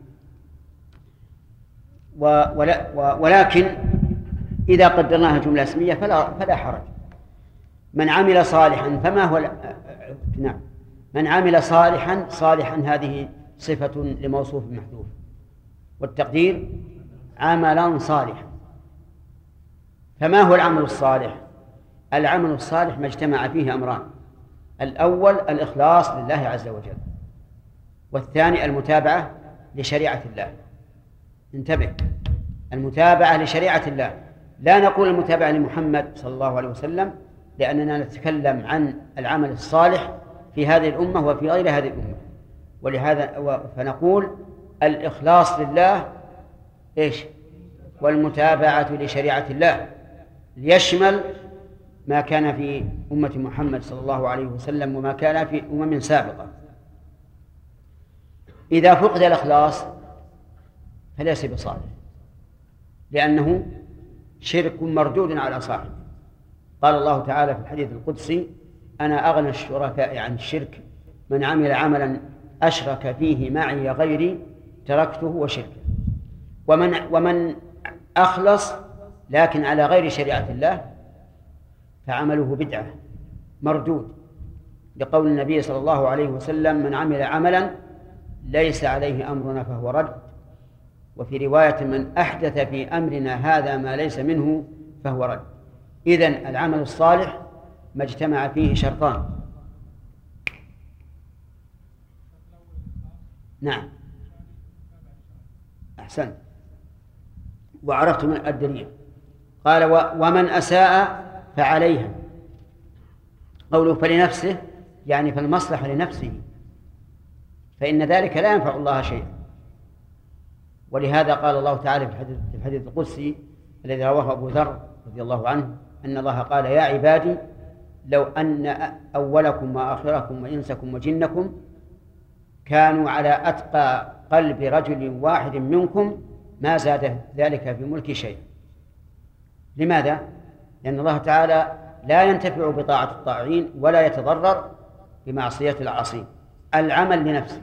ولكن إذا قدرناها جملة اسمية فلا, فلا حرج. من عمل صالحا فما هو نعم من عمل صالحا صالحا هذه صفة لموصوف محذوف، والتقدير عملا صالحا. فما هو العمل الصالح؟ العمل الصالح ما اجتمع فيه أمران: الأول الإخلاص لله عز وجل، والثاني المتابعة لشريعة الله. انتبه، المتابعة لشريعة الله، لا نقول المتابعة لمحمد صلى الله عليه وسلم، لأننا نتكلم عن العمل الصالح في هذه الأمة وفي غير هذه الأمة. ولهذا فنقول الإخلاص لله إيش؟ والمتابعة لشريعة الله، ليشمل ما كان في أمة محمد صلى الله عليه وسلم وما كان في أمم سابقة. إذا فقد الإخلاص فليس بصالح، لأنه شرك مردود على صاحبه. قال الله تعالى في الحديث القدسي: أنا أغنى الشركاء عن الشرك، من عمل عملا أشرك فيه معي غيري تركته وشركه. ومن, ومن أخلص لكن على غير شريعة الله فعمله بدعة مردود، لقول النبي صلى الله عليه وسلم: من عمل عملا ليس عليه أمرنا فهو رد. وفي رواية: من أحدث في أمرنا هذا ما ليس منه فهو رد. إذن العمل الصالح ما اجتمع فيه شرطان. نعم، أحسنت، وعرفت من الدليل. قال ومن أساء فعليها، قوله فلنفسه يعني فالمصلحة لنفسه، فإن ذلك لا ينفع الله شيئا. ولهذا قال الله تعالى في الحديث القدسي الذي رواه أبو ذر رضي الله عنه أن الله قال يا عبادي لو أن أولكم وآخركم وإنسكم وجنكم كانوا على أتقى قلب رجل واحد منكم ما زاد ذلك في ملكي شيئا. لماذا؟ لأن الله تعالى لا ينتفع بطاعة الطاعين ولا يتضرر بمعصية العاصين، العمل لنفسه.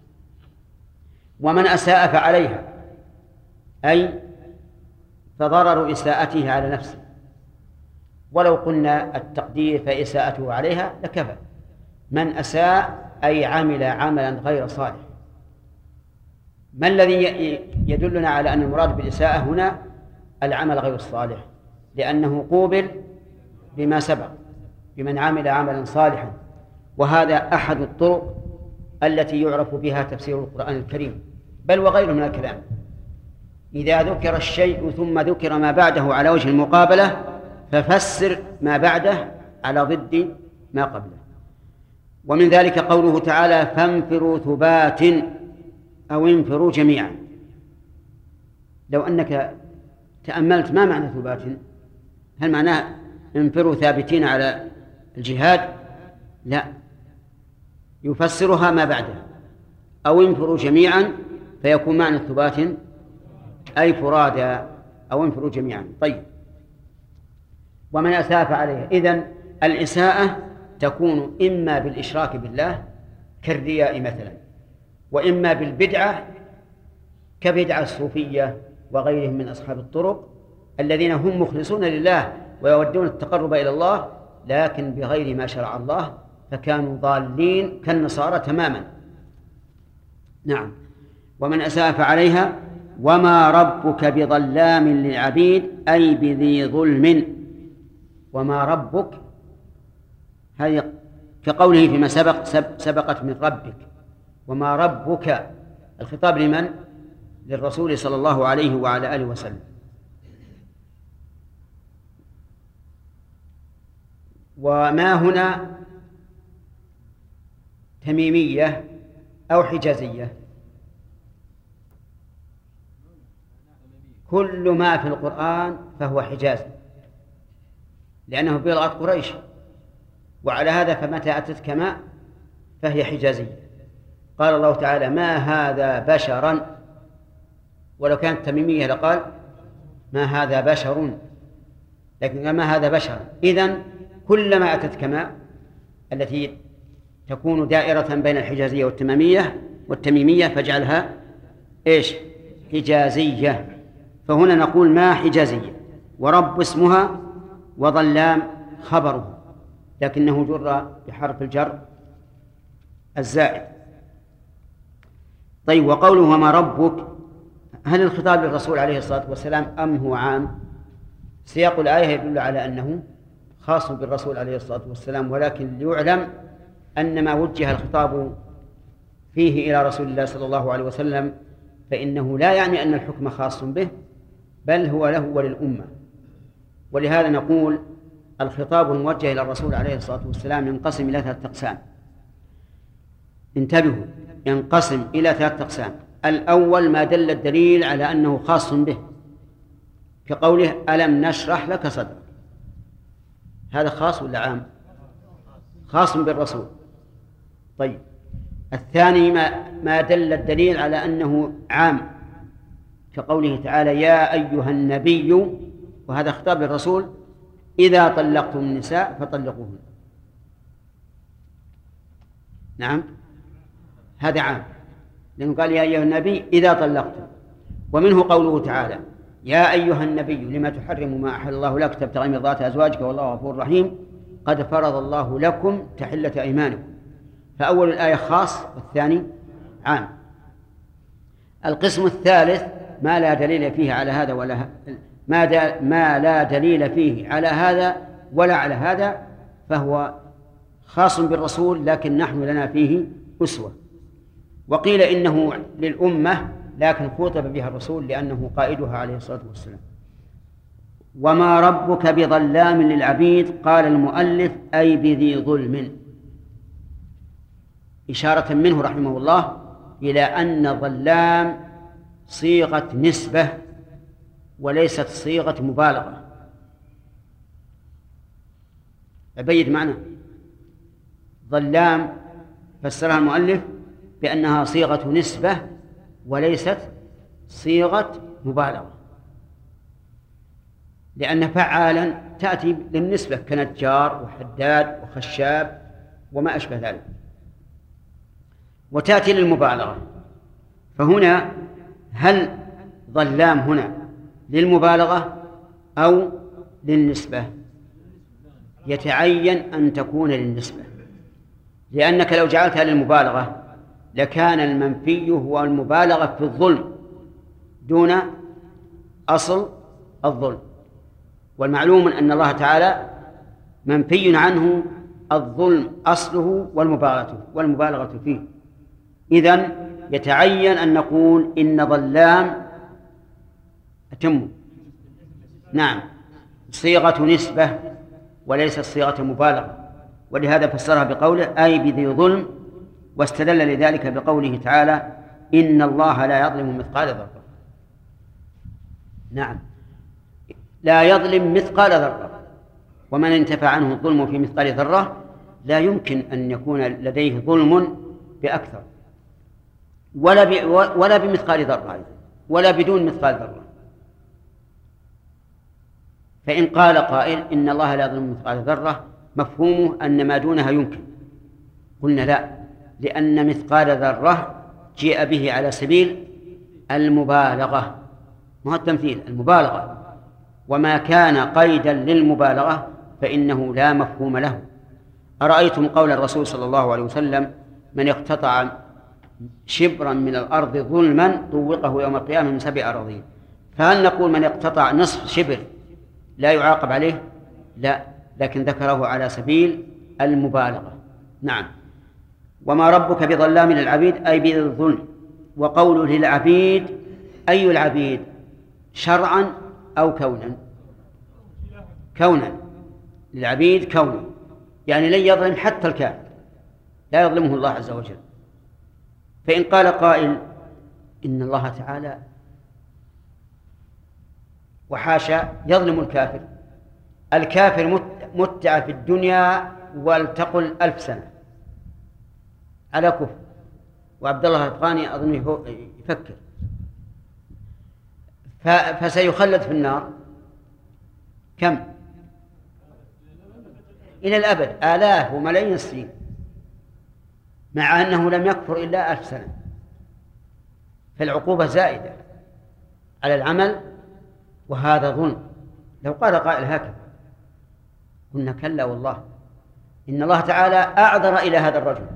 ومن أساء فعليها، أي فضرر إساءته على نفسه، ولو قلنا التقدير فإساءته عليها لكفى. من أساء أي عمل عملا غير صالح. ما الذي يدلنا على أن المراد بالإساءة هنا العمل غير الصالح؟ لأنه قوبل بما سبق بمن عمل عملا صالحا، وهذا أحد الطرق التي يعرف بها تفسير القرآن الكريم بل وغيره من الكلام. إذا ذكر الشيء ثم ذكر ما بعده على وجه المقابلة ففسر ما بعده على ضد ما قبله. ومن ذلك قوله تعالى فانفروا ثبات أو انفروا جميعا. لو أنك تأملت ما معنى ثبات، هل معناه انفروا ثابتين على الجهاد؟ لا، يفسرها ما بعدها أو انفروا جميعا فيكون معنى ثبات أي فرادا أو انفروا جميعا. طيب، ومن أساء عليه، إذن الإساءة تكون إما بالإشراك بالله كالرياء مثلا، وإما بالبدعة كبدعة الصوفية وغيرهم من أصحاب الطرق الذين هم مخلصون لله ويودون التقرب إلى الله لكن بغير ما شرع الله، فكانوا ضالين كالنصارى تماما. نعم. ومن أساء فعليها وما ربك بظلام للعبيد أي بذي ظلم. وما ربك هذه كقوله فيما سبق سبقت من ربك. وما ربك الخطاب لمن؟ للرسول صلى الله عليه وعلى آله وسلم. وما هنا تميمية أو حجازية؟ كل ما في القرآن فهو حجازي لأنه بلغة قريش، وعلى هذا فمتى أتتك ما فهي حجازية. قال الله تعالى ما هذا بشرا، ولو كانت تميمية لقال ما هذا بشر، لكن ما هذا بشرا. إذن كلما أتتك ما التي تكون دائرة بين الحجازية والتمامية والتميمية فاجعلها إيش؟ حجازية. فهنا نقول ما حجازية، ورب اسمها وظلام خبره، لكنه جر بحرف الجر الزائد. طيب، وقوله وما ربك، هل الخطاب للرسول عليه الصلاة والسلام أم هو عام؟ سياق الآية يدل على أنه خاص بالرسول عليه الصلاة والسلام، ولكن ليعلم أن ما وجه الخطاب فيه إلى رسول الله صلى الله عليه وسلم فإنه لا يعني أن الحكم خاص به، بل هو له وللأمة. ولهذا نقول الخطاب الموجه إلى الرسول عليه الصلاة والسلام ينقسم إلى ثلاثة أقسام. انتبهوا، ينقسم إلى ثلاثة أقسام. الأول ما دل الدليل على أنه خاص به، كقوله ألم نشرح لك صدرك، هذا خاص ولا عام؟ خاص بالرسول. طيب، الثاني ما, ما دل الدليل على أنه عام، كقوله تعالى يا أيها النبي، وهذا خطاب للرسول إذا طلقتم النساء فطلقوهن. نعم، هذا عام لأنه قال يا أيها النبي إذا طلقتم. ومنه قوله تعالى يا أيها النبي لما تحرم ما أحل الله لك تبتغي مرضات أزواجك والله غفور رحيم قد فرض الله لكم تحلة أيمانكم. فأول الآية خاص والثاني عام. القسم الثالث ما لا دليل فيه على هذا ولا ما, ما لا دليل فيه على هذا ولا على هذا، فهو خاص بالرسول لكن نحن لنا فيه أسوة. وقيل إنه للأمة لكن خطب بها الرسول لأنه قائدها عليه الصلاة والسلام. وما ربك بظلام للعبيد، قال المؤلف أي بذي ظلم، إشارة منه رحمه الله إلى أن ظلام صيغة نسبة وليست صيغة مبالغة. أبيد معنى ظلام فسرها المؤلف بأنها صيغة نسبة وليست صيغة مبالغة، لأن فعالا تأتي للنسبة كنجار وحداد وخشاب وما أشبه ذلك، وتأتي للمبالغة. فهنا هل ظلام هنا للمبالغة أو للنسبة؟ يتعين أن تكون للنسبة، لأنك لو جعلتها للمبالغة لكان المنفي هو المبالغة في الظلم دون أصل الظلم، والمعلوم أن الله تعالى منفي عنه الظلم أصله والمبالغة والمبالغة فيه. إذن يتعين أن نقول إن ظلام أتم نعم صيغة نسبة وليست صيغة مبالغة، ولهذا فسرها بقوله أي بذي ظلم، واستدل لذلك بقوله تعالى إن الله لا يظلم مثقال ذرة. نعم لا يظلم مثقال ذرة، ومن انتفى عنه الظلم في مثقال ذرة لا يمكن أن يكون لديه ظلم بأكثر ولا ب... ولا بمثقال ذرة ولا بدون مثقال ذرة. فإن قال قائل إن الله لا يظلم مثقال ذرة مفهومه أن ما دونها يمكن، قلنا لا، لأن مثقال ذرة جاء به على سبيل المبالغة، ما هو التمثيل، المبالغة، وما كان قيدا للمبالغة فإنه لا مفهوم له. أرأيتم قول الرسول صلى الله عليه وسلم من اقتطع شبرا من الأرض ظلما طوقه يوم القيامة من سبع أراضين، فهل نقول من اقتطع نصف شبر لا يعاقب عليه؟ لا، لكن ذكره على سبيل المبالغة. نعم وما ربك بظلام للعبيد أي بالظلم. وقوله للعبيد أي العبيد شرعا أو كونا؟ كونا، للعبيد كونا، يعني لن يظلم حتى الكافر، لا يظلمه الله عز وجل. فإن قال قائل إن الله تعالى وحاشا يظلم الكافر، الكافر متع في الدنيا ولتقل ألف سنة على كفر، وعبد الله الأفغاني أظنه يفكر، فسيخلد في النار كم؟ إلى الأبد، آلاف وملايين السنين، مع أنه لم يكفر إلا ألف سنة. فالعقوبة زائدة على العمل، وهذا ظلم. لو قال قائل هكذا قلنا كلا والله، إن الله تعالى أعذر إلى هذا الرجل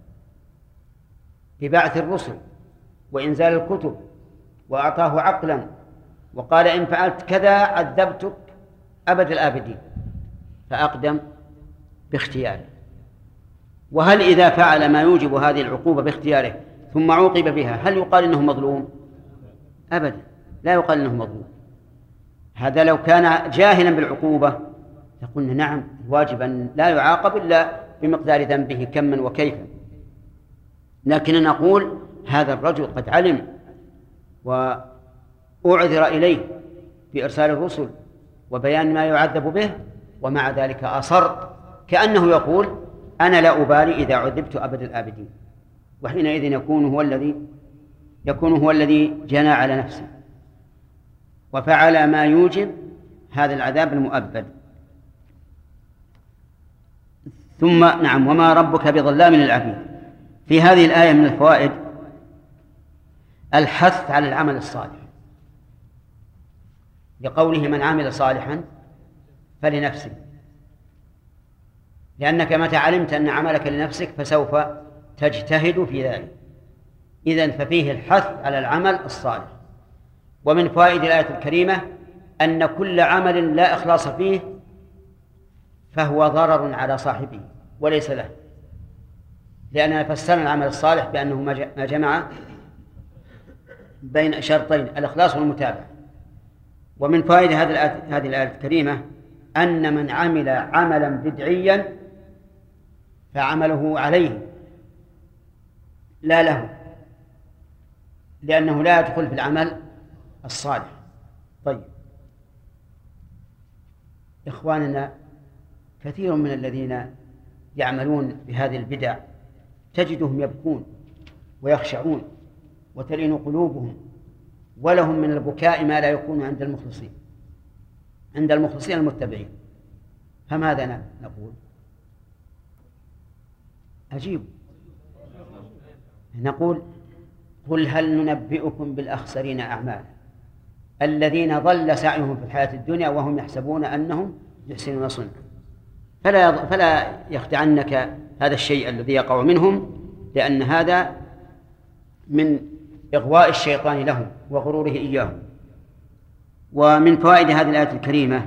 ببعث الرسل وإنزال الكتب، وأعطاه عقلا، وقال إن فعلت كذا عذبتك أبد الآبدين، فأقدم باختياره. وهل إذا فعل ما يوجب هذه العقوبة باختياره ثم عوقب بها هل يقال إنه مظلوم؟ أبدا، لا يقال إنه مظلوم. هذا لو كان جاهلا بالعقوبة فقلنا نعم الواجب أن لا يعاقب إلا بمقدار ذنبه كما وكيفا، لكن نقول هذا الرجل قد علم وأعذر إليه بإرسال الرسل وبيان ما يعذب به، ومع ذلك أصر، كأنه يقول أنا لا أبالي إذا عذبت أبد الآبدين، وحينئذ يكون هو الذي يكون هو الذي جنى على نفسه وفعل ما يوجب هذا العذاب المؤبد. ثم نعم وما ربك بظلام للعبيد. في هذه الآية من الفوائد الحث على العمل الصالح، لقوله من عمل صالحا فلنفسه، لأنك متى علمت أن عملك لنفسك فسوف تجتهد في ذلك. إذن ففيه الحث على العمل الصالح. ومن فوائد الآية الكريمة أن كل عمل لا إخلاص فيه فهو ضرر على صاحبه وليس له، لأننا فسرنا العمل الصالح بأنه ما جمع بين شرطين الإخلاص والمتابعة. ومن فوائد هذه الآية الكريمة أن من عمل عملا بدعيا فعمله عليه لا له، لأنه لا يدخل في العمل الصالح. طيب إخواننا، كثير من الذين يعملون بهذه البدع تجدهم يبكون ويخشعون وتلين قلوبهم، ولهم من البكاء ما لا يكون عند المخلصين عند المخلصين المتبعين. فماذا نقول؟ أجيب، نقول قل هل ننبئكم بالأخسرين أعمالا الذين ضل سعيهم في الحياة الدنيا وهم يحسبون أنهم يحسنون صنعا. فلا فلا يخدعنك هذا الشيء الذي يقع منهم، لأن هذا من إغواء الشيطان لهم وغروره إياهم. ومن فوائد هذه الآية الكريمة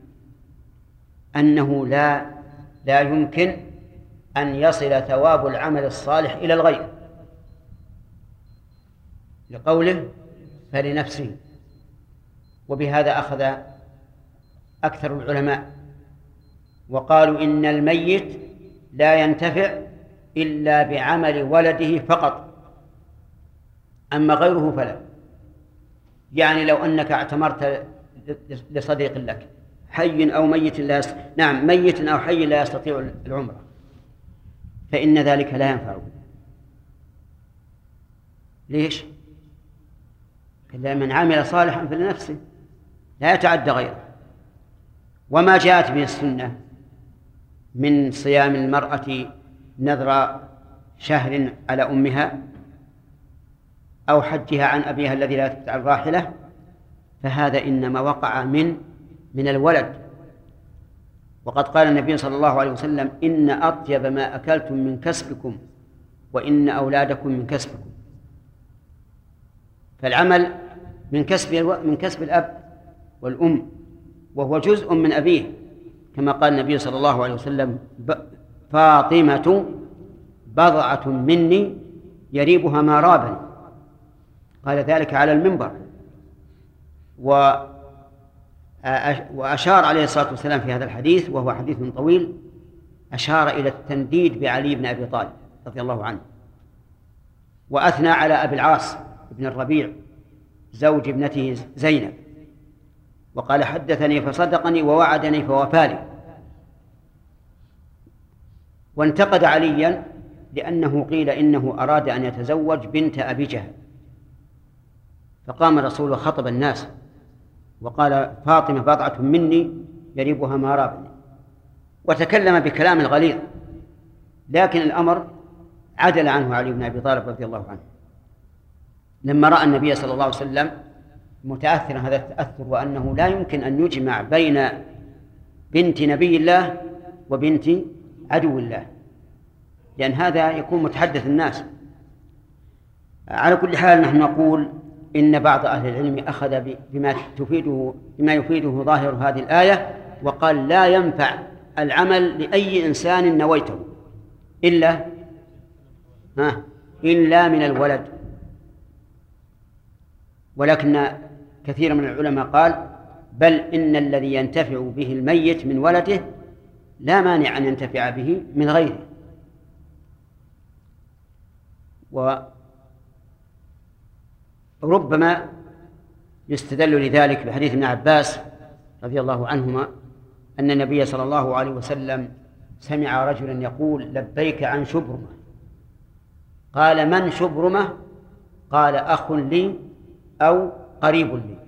أنه لا لا يمكن أن يصل ثواب العمل الصالح إلى الغير، لقوله فلنفسه. وبهذا أخذ أكثر العلماء وقالوا إن الميت لا ينتفع إلا بعمل ولده فقط، أما غيره فلا. يعني لو أنك اعتمرت لصديق لك حي أو ميت لا يست... نعم ميت أو حي لا يستطيع العمرة، فإن ذلك لا ينفعه. ليش؟ من عمل صالحا فلنفسه لا يتعدى غيره. وما جاءت به السنة من صيام المرأة نذر شهر على أمها أو حجها عن أبيها الذي لا تقطع الراحلة، فهذا إنما وقع من من الولد. وقد قال النبي صلى الله عليه وسلم إن أطيب ما أكلتم من كسبكم وإن أولادكم من كسبكم. فالعمل من كسب من كسب الأب والأم، وهو جزء من أبيه، كما قال النبي صلى الله عليه وسلم فاطمة بضعة مني يريبها ما رابني. قال ذلك على المنبر. وأشار عليه الصلاة والسلام في هذا الحديث، وهو حديث طويل، أشار إلى التنديد بعلي بن أبي طالب رضي الله عنه، وأثنى على أبي العاص بن الربيع زوج ابنته زينب، وقال حدثني فصدقني ووعدني فوفالي. وانتقد عليا لأنه قيل إنه أراد أن يتزوج بنت أبي جهل، فقام الرسول وخطب الناس وقال فاطمة بضعة مني يريبها ما رابني، وتكلم بكلام غليظ، لكن الأمر عدل عنه علي بن أبي طالب رضي الله عنه لما رأى النبي صلى الله عليه وسلم متأثرا هذا التأثر، وأنه لا يمكن أن يجمع بين بنت نبي الله وبنت عدو الله، لأن هذا يكون متحدث الناس. على كل حال نحن نقول إن بعض أهل العلم أخذ بما تفيده بما يفيده ظاهر هذه الآية، وقال لا ينفع العمل لأي إنسان نويته إلا ها إلا من الولد. ولكن كثير من العلماء قال بل إن الذي ينتفع به الميت من ولده لا مانع أن ينتفع به من غيره. وربما يستدل لذلك بحديث ابن عباس رضي الله عنهما أن النبي صلى الله عليه وسلم سمع رجلا يقول لبيك عن شبرمة، قال من شبرمة؟ قال أخ لي أو قريب لي،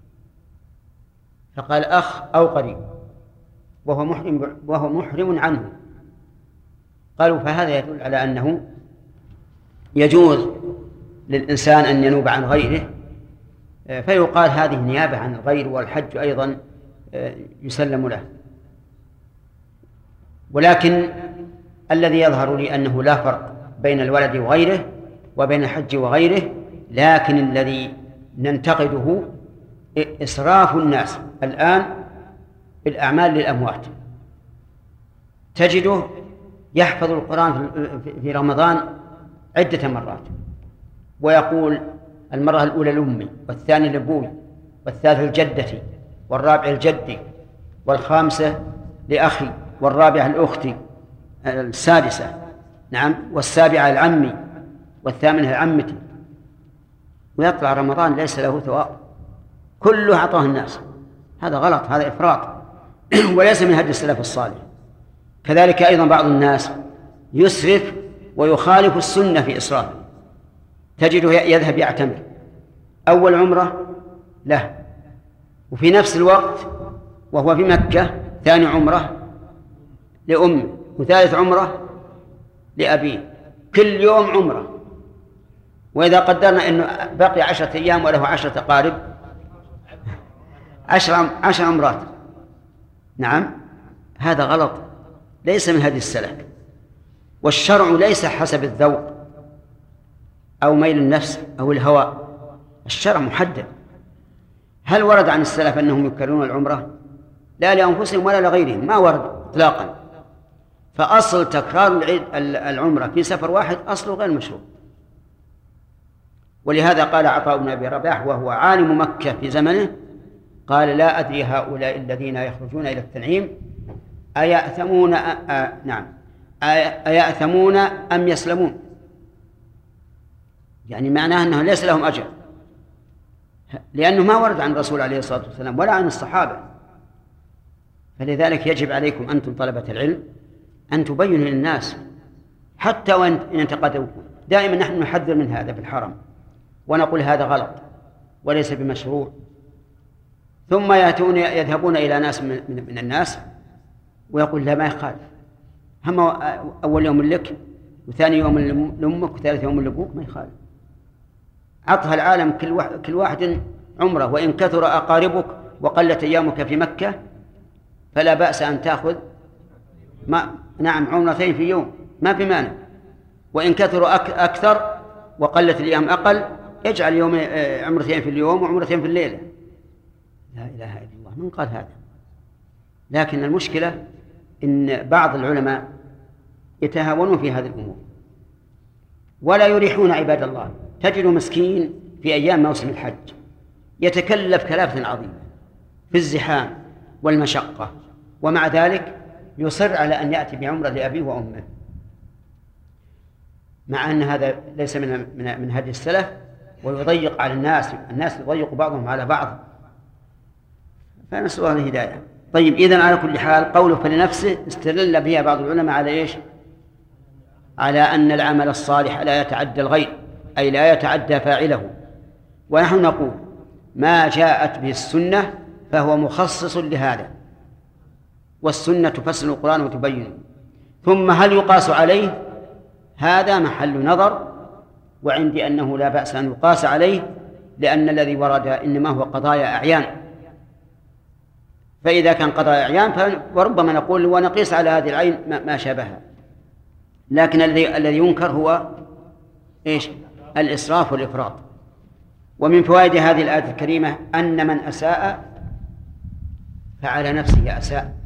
فقال أخ أو قريب وهو محرم, وهو محرم عنه. قالوا فهذا يدل على أنه يجوز للإنسان أن ينوب عن غيره، فيقال هذه النيابة عن الغير، والحج أيضا يسلم له. ولكن الذي يظهر لي أنه لا فرق بين الولد وغيره وبين الحج وغيره، لكن الذي ننتقده إسراف الناس الآن بالأعمال للأموات. تجده يحفظ القرآن في رمضان عدة مرات ويقول المرة الأولى لأمي، والثانية لأبوي، والثالثة لجدتي، والرابعة لجدي، والخامسة لأخي، والرابعة لأختي، السادسة نعم، والسابعة لعمي، والثامنة لعمتي. ويطلع رمضان ليس له ثواب، كله أعطاه الناس. هذا غلط، هذا إفراط وليس من هدي السلف الصالح. كذلك أيضا بعض الناس يسرف ويخالف السنة في إسرافه، تجده يذهب يعتمر أول عمرة له، وفي نفس الوقت وهو في مكة ثاني عمرة لأمه، وثالث عمرة لأبيه، كل يوم عمرة. وإذا قدرنا أنه بقي عشرة أيام وله عشرة أقارب، عشر عشر عمرات. نعم، هذا غلط، ليس من هدي السلف. والشرع ليس حسب الذوق أو ميل النفس أو الهوى، الشرع محدد. هل ورد عن السلف أنهم يكررون العمرة؟ لا لأنفسهم ولا لغيرهم، ما ورد إطلاقا. فأصل تكرار العمرة في سفر واحد أصله غير مشروع. ولهذا قال عطاء بن أبي رباح وهو عالم مكة في زمنه، قال لا أدري هؤلاء الذين يخرجون إلى التنعيم أيأثمون أ... نعم أيأثمون أم يسلمون، يعني معناه أنه ليس لهم أجر، لأنه ما ورد عن الرسول عليه الصلاة والسلام ولا عن الصحابة. فلذلك يجب عليكم أنتم طلبة العلم أن تبينوا للناس حتى وإن انتقدوكم. دائما نحن نحذر من هذا في الحرم ونقول هذا غلط وليس بمشروع، ثم يأتون يذهبون إلى ناس من, من الناس ويقول لا ما يخالف، هم أول يوم لك وثاني يوم لأمك وثالث يوم لأبوك، ما يخالف. عطها العالم كل واحد, كل واحد عمره، وإن كثر أقاربك وقلت أيامك في مكة فلا بأس أن تأخذ ما نعم عمرتين في يوم، ما في مانع. وإن كثر أكثر وقلت الأيام أقل اجعل يوم عمرتين في اليوم وعمرتين في الليلة. لا إله إلا الله، من قال هذا؟ لكن المشكلة إن بعض العلماء يتهاونون في هذه الأمور ولا يريحون عباد الله. تجد مسكين في أيام موسم الحج يتكلف كلافة عظيمة في الزحام والمشقة، ومع ذلك يصر على أن يأتي بعمرة لأبيه وأمه، مع أن هذا ليس من من من هدي السلف، ويضيق على الناس، الناس يضيق بعضهم على بعض، فنسأل الله الهداية. طيب، إذن على كل حال قوله فلنفسه استدل بها بعض العلماء على إيش؟ على أن العمل الصالح لا يتعدى الغير، أي لا يتعدى فاعله. ونحن نقول ما جاءت به السنة فهو مخصص لهذا، والسنة تفسر القرآن وتبينه. ثم هل يقاس عليه؟ هذا محل نظر، وعندي أنه لا بأس أن يقاس عليه، لأن الذي ورد إنما هو قضايا أعيان. فإذا كان قضايا أعيان فربما نقول ونقيس على هذه العين ما شابهها. لكن الذي الذي ينكر هو إيش؟ الإسراف والإفراط. ومن فوائد هذه الآية الكريمة أن من أساء فعلى نفسه أساء،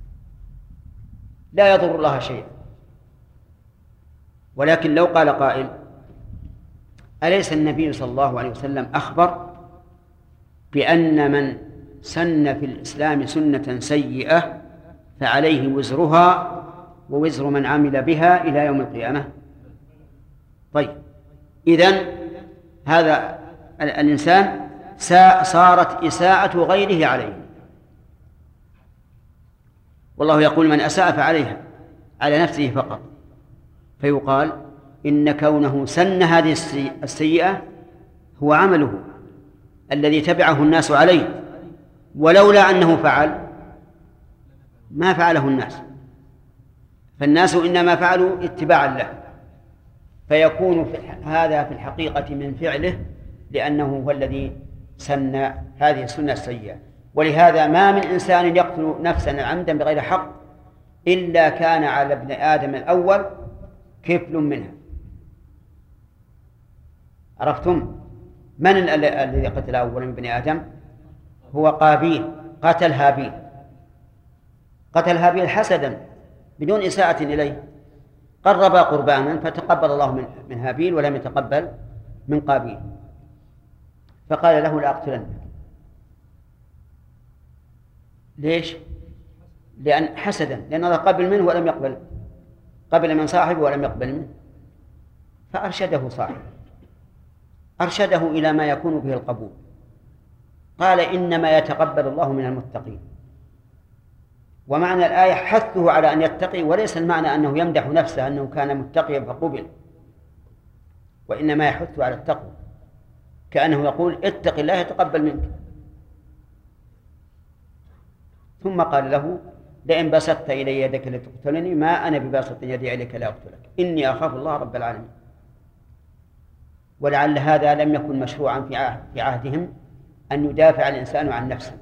لا يضر الله شيئا. ولكن لو قال قائل أليس النبي صلى الله عليه وسلم أخبر بأن من سن في الإسلام سنة سيئة فعليه وزرها ووزر من عمل بها إلى يوم القيامة؟ طيب، إذن هذا الإنسان صارت إساءة غيره عليه، والله يقول من أساء فعليها على نفسه فقط. فيقال إن كونه سن هذه السيئة هو عمله الذي تبعه الناس عليه، ولولا أنه فعل ما فعله الناس، فالناس إنما فعلوا اتباعا له، فيكون في هذا في الحقيقة من فعله، لأنه هو الذي سن هذه السنة السيئة. ولهذا ما من إنسان يقتل نفسا عمدا بغير حق إلا كان على ابن آدم الأول كفل منها. عرفتم من الذي قتل أولا من بني آدم؟ هو قابيل، قتل هابيل، قتل هابيل حسدا بدون إساءة إليه، قرب قربانا فتقبل الله من هابيل ولم يتقبل من قابيل. فقال له لأقتلنك. ليش؟ لأن حسدا، لأن الله قبل منه ولم يقبل، قبل من صاحبه ولم يقبل منه، فأرشده صاحبه، أرشده إلى ما يكون به القبول. قال إنما يتقبل الله من المتقين. ومعنى الآية حثه على أن يتقي، وليس المعنى أنه يمدح نفسه أنه كان متقيا فقبل، وإنما يحث على التقوى، كأنه يقول اتق الله يتقبل منك. ثم قال له لئن بسطت إلي يدك لتقتلني ما أنا بباسط يدي إليك لأقتلك إني أخاف الله رب العالمين. ولعل هذا لم يكن مشروعا في عهدهم أن يدافع الإنسان عن نفسه،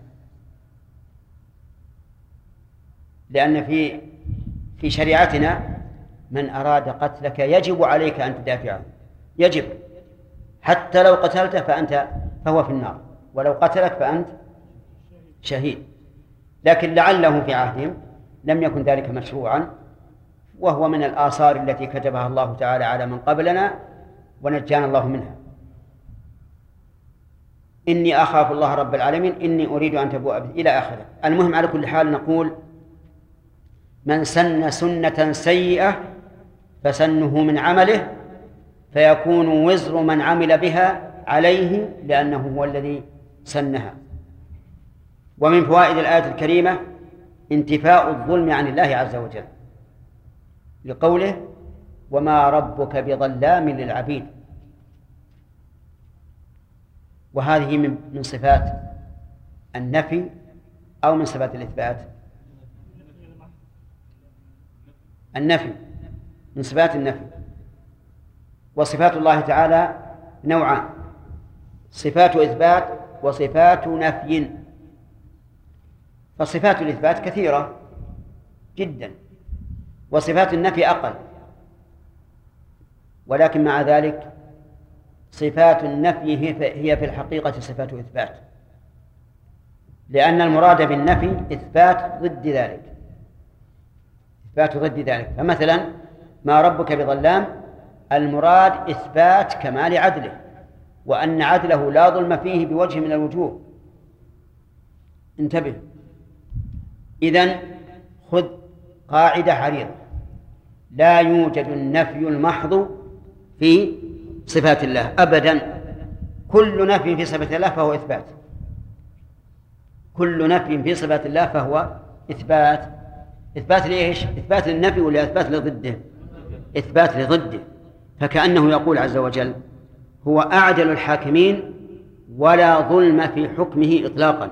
لأن في في شريعتنا من أراد قتلك يجب عليك أن تدافعه، يجب، حتى لو قتلته فأنت فهو في النار، ولو قتلك فأنت شهيد. لكن لعله في عهدهم لم يكن ذلك مشروعا، وهو من الآثار التي كتبها الله تعالى على من قبلنا ونجانا الله منها. إني أخاف الله رب العالمين إني أريد أن تبوء به إلى آخره. المهم على كل حال نقول من سن سنة سيئة فسنه من عمله فيكون وزر من عمل بها عليه لأنه هو الذي سنها. ومن فوائد الآية الكريمة انتفاء الظلم عن الله عز وجل لقوله وما ربك بظلام للعبيد. وهذه من صفات النفي أو من صفات الإثبات؟ النفي، من صفات النفي. وصفات الله تعالى نوعان: صفات إثبات وصفات نفي. فصفات الإثبات كثيرة جدا وصفات النفي أقل، ولكن مع ذلك صفات النفي هي في الحقيقة صفات إثبات، لأن المراد بالنفي إثبات ضد ذلك، إثبات ضد ذلك. فمثلا ما ربك بظلام، المراد إثبات كمال عدله وأن عدله لا ظلم فيه بوجه من الوجوه. انتبه، إذن خذ قاعدة عريضة: لا يوجد النفي المحض في صفات الله أبدا. كل نفي في صفات الله فهو إثبات، كل نفي في صفات الله فهو إثبات. إثبات ليش؟ إثبات للنفي ولا إثبات لضده؟ إثبات لضده. فكأنه يقول عز وجل هو أعدل الحاكمين ولا ظلم في حكمه إطلاقا.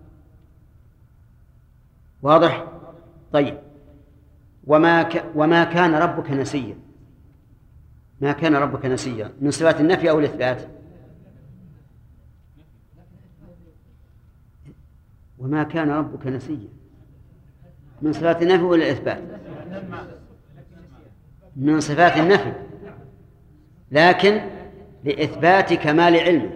واضح؟ طيب، وما, ك... وما كان ربك نسيا. ما كان ربك نسيا من صفات النفي أو الإثبات؟ وما كان ربك نسيا من صفات النفي ولا الإثبات؟ من صفات النفي، لكن لإثبات كمال علمه،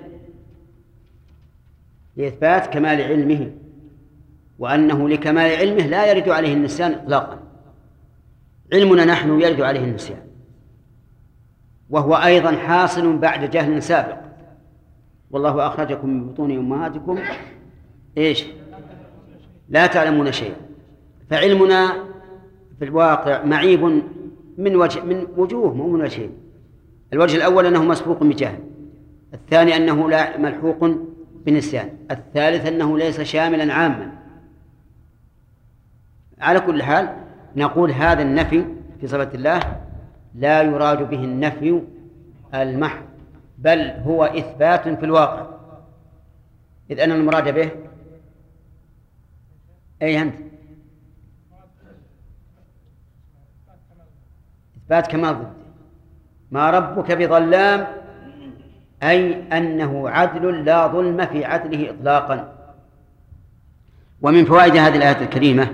لإثبات كمال علمه، وأنه لكمال علمه لا يرد عليه النسيان إطلاقا. علمنا نحن يرد عليه النسيان، وهو أيضا حاصل بعد جهل سابق. والله أخرجكم من بطون أمهاتكم إيش؟ لا تعلمون شيئا. فعلمنا في الواقع معيب من وجه من وجوه، مو من وجهين. الوجه الأول أنه مسبوق بجهل، الثاني أنه لا ملحوق بنسيان، الثالث أنه ليس شاملا عاما. على كل حال نقول هذا النفي في صفة الله لا يراد به النفي المحض، بل هو إثبات في الواقع، إذ أن المراد به أي أنت إثبات كمال ضده. ما ربك بظلام أي أنه عدل لا ظلم في عدله إطلاقا. ومن فوائد هذه الآية الكريمة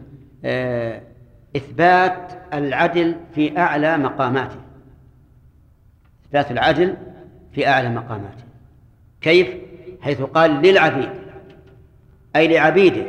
إثبات العدل في أعلى مقاماته، إثبات العدل في أعلى مقاماته. كيف؟ حيث قال للعبيد أي لعبيده،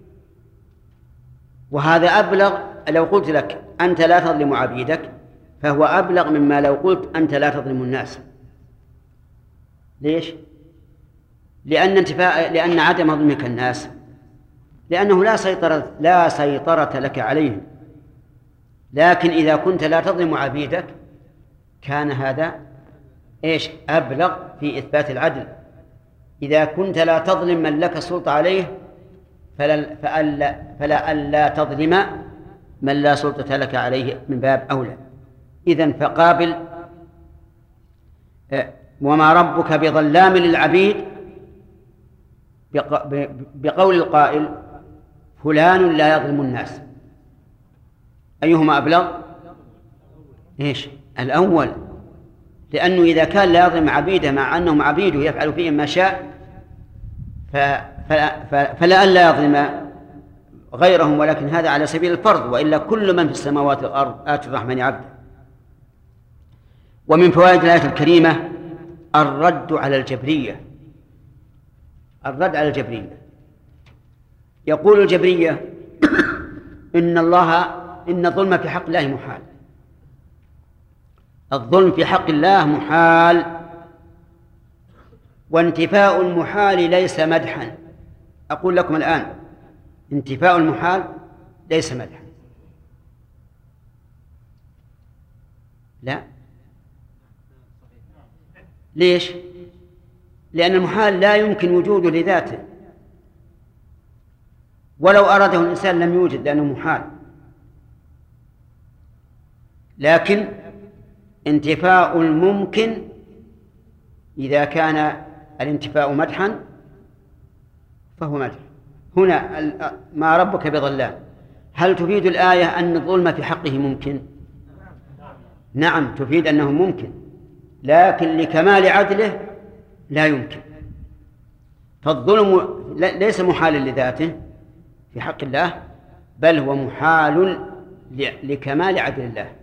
وهذا أبلغ. لو قلت لك أنت لا تظلم عبيدك فهو أبلغ مما لو قلت أنت لا تظلم الناس. ليش؟ لأن انتفاء لأن عدم ظلمك الناس لأنه لا سيطرة لا سيطرة لك عليهم، لكن إذا كنت لا تظلم عبيدك كان هذا إيش أبلغ في إثبات العدل. إذا كنت لا تظلم من لك سلطة عليه فلا فألا فلا ألا تظلم من لا سلطة لك عليه من باب أولى. إذن فقابل وما ربك بظلام للعبيد بقول القائل فلان لا يظلم الناس، أيهما أبلغ؟ إيش؟ الأول، لأنه إذا كان لا يظلم عبيده مع أنهم عبيده يفعل فيهم ما شاء فلا ألا يظلم غيرهم، ولكن هذا على سبيل الفرض، وإلا كل من في السماوات والأرض آتي الرحمن عبدا. ومن فوائد الآية الكريمة الرد على الجبرية. الرد على الجبرية، يقول الجبرية إن الله إن الظلم في حق الله محال. الظلم في حق الله محال، وانتفاء المحال ليس مدحا. أقول لكم الآن انتفاء المحال ليس مدحا، لا. ليش؟ لأن المحال لا يمكن وجوده لذاته، ولو أراده الإنسان لم يوجد لأنه محال. لكن انتفاء الممكن إذا كان الانتفاء مدحا فهو مدح. هنا ما ربك بظلام، هل تفيد الآية أن الظلم في حقه ممكن؟ نعم تفيد أنه ممكن، لكن لكمال عدله لا يمكن. فالظلم ليس محالا لذاته في حق الله، بل هو محال لكمال عدل الله.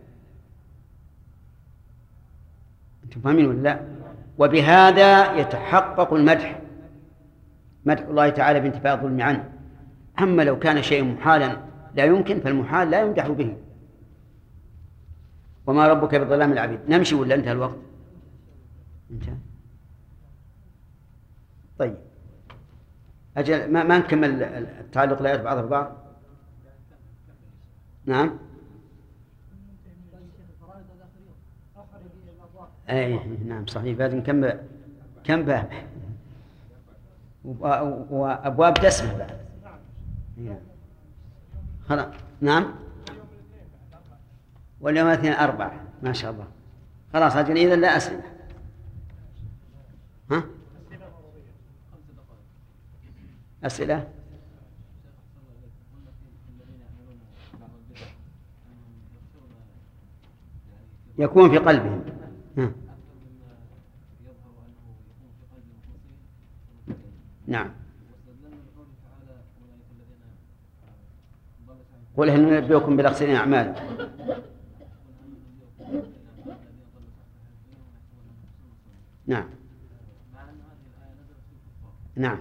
أنتم فاهمين ولا لا؟ وبهذا يتحقق المدح، مدح الله تعالى بانتفاء الظلم عنه. أما لو كان شيء محالا لا يمكن فالمحال لا يمدح به. وما ربك بظلام العبيد. نمشي ولا انتهى الوقت؟ انتهى. طيب أجل ما, ما نكمل التعلق الآيات بعضها ببعض. نعم أي نعم صحيح، بعد نكمل كم باب وأبواب تسمى بعد. خلاص نعم واليوم اثنين أربعة ما شاء الله. خلاص أجل إذا لا أسئلة. ها أسئلة؟ يكون في قلبهم. ها. نعم قل هل ننبئكم بالأخسرين أعمالا. نعم نعم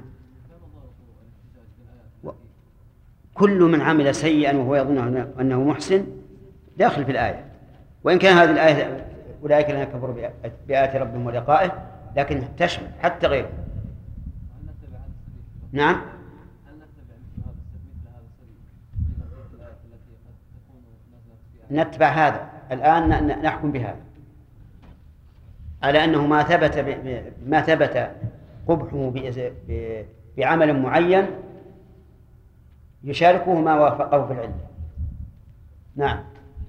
كل من عمل سيئا وهو يظن أنه محسن داخل في الآية، وإن كان هذه الآية أولئك الذين كفروا بآيات ربهم ولقائه، لكن تشمل حتى غيره. نعم نتبع هذا الآن نحكم بهذا على أنه ما ثبت ما ثبت قبحه بعمل معين يشاركه ما وافقه في العلم. نعم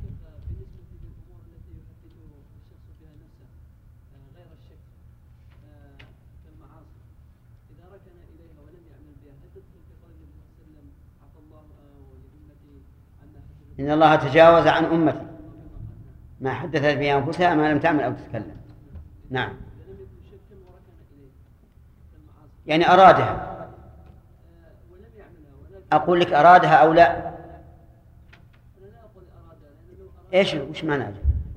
إن الله تجاوز عن أمتي ما حدثت به أنفسها ما لم تعمل أو تتكلم. نعم يعني أرادها، أقول لك أرادها أو لا؟ إيش وش معنى؟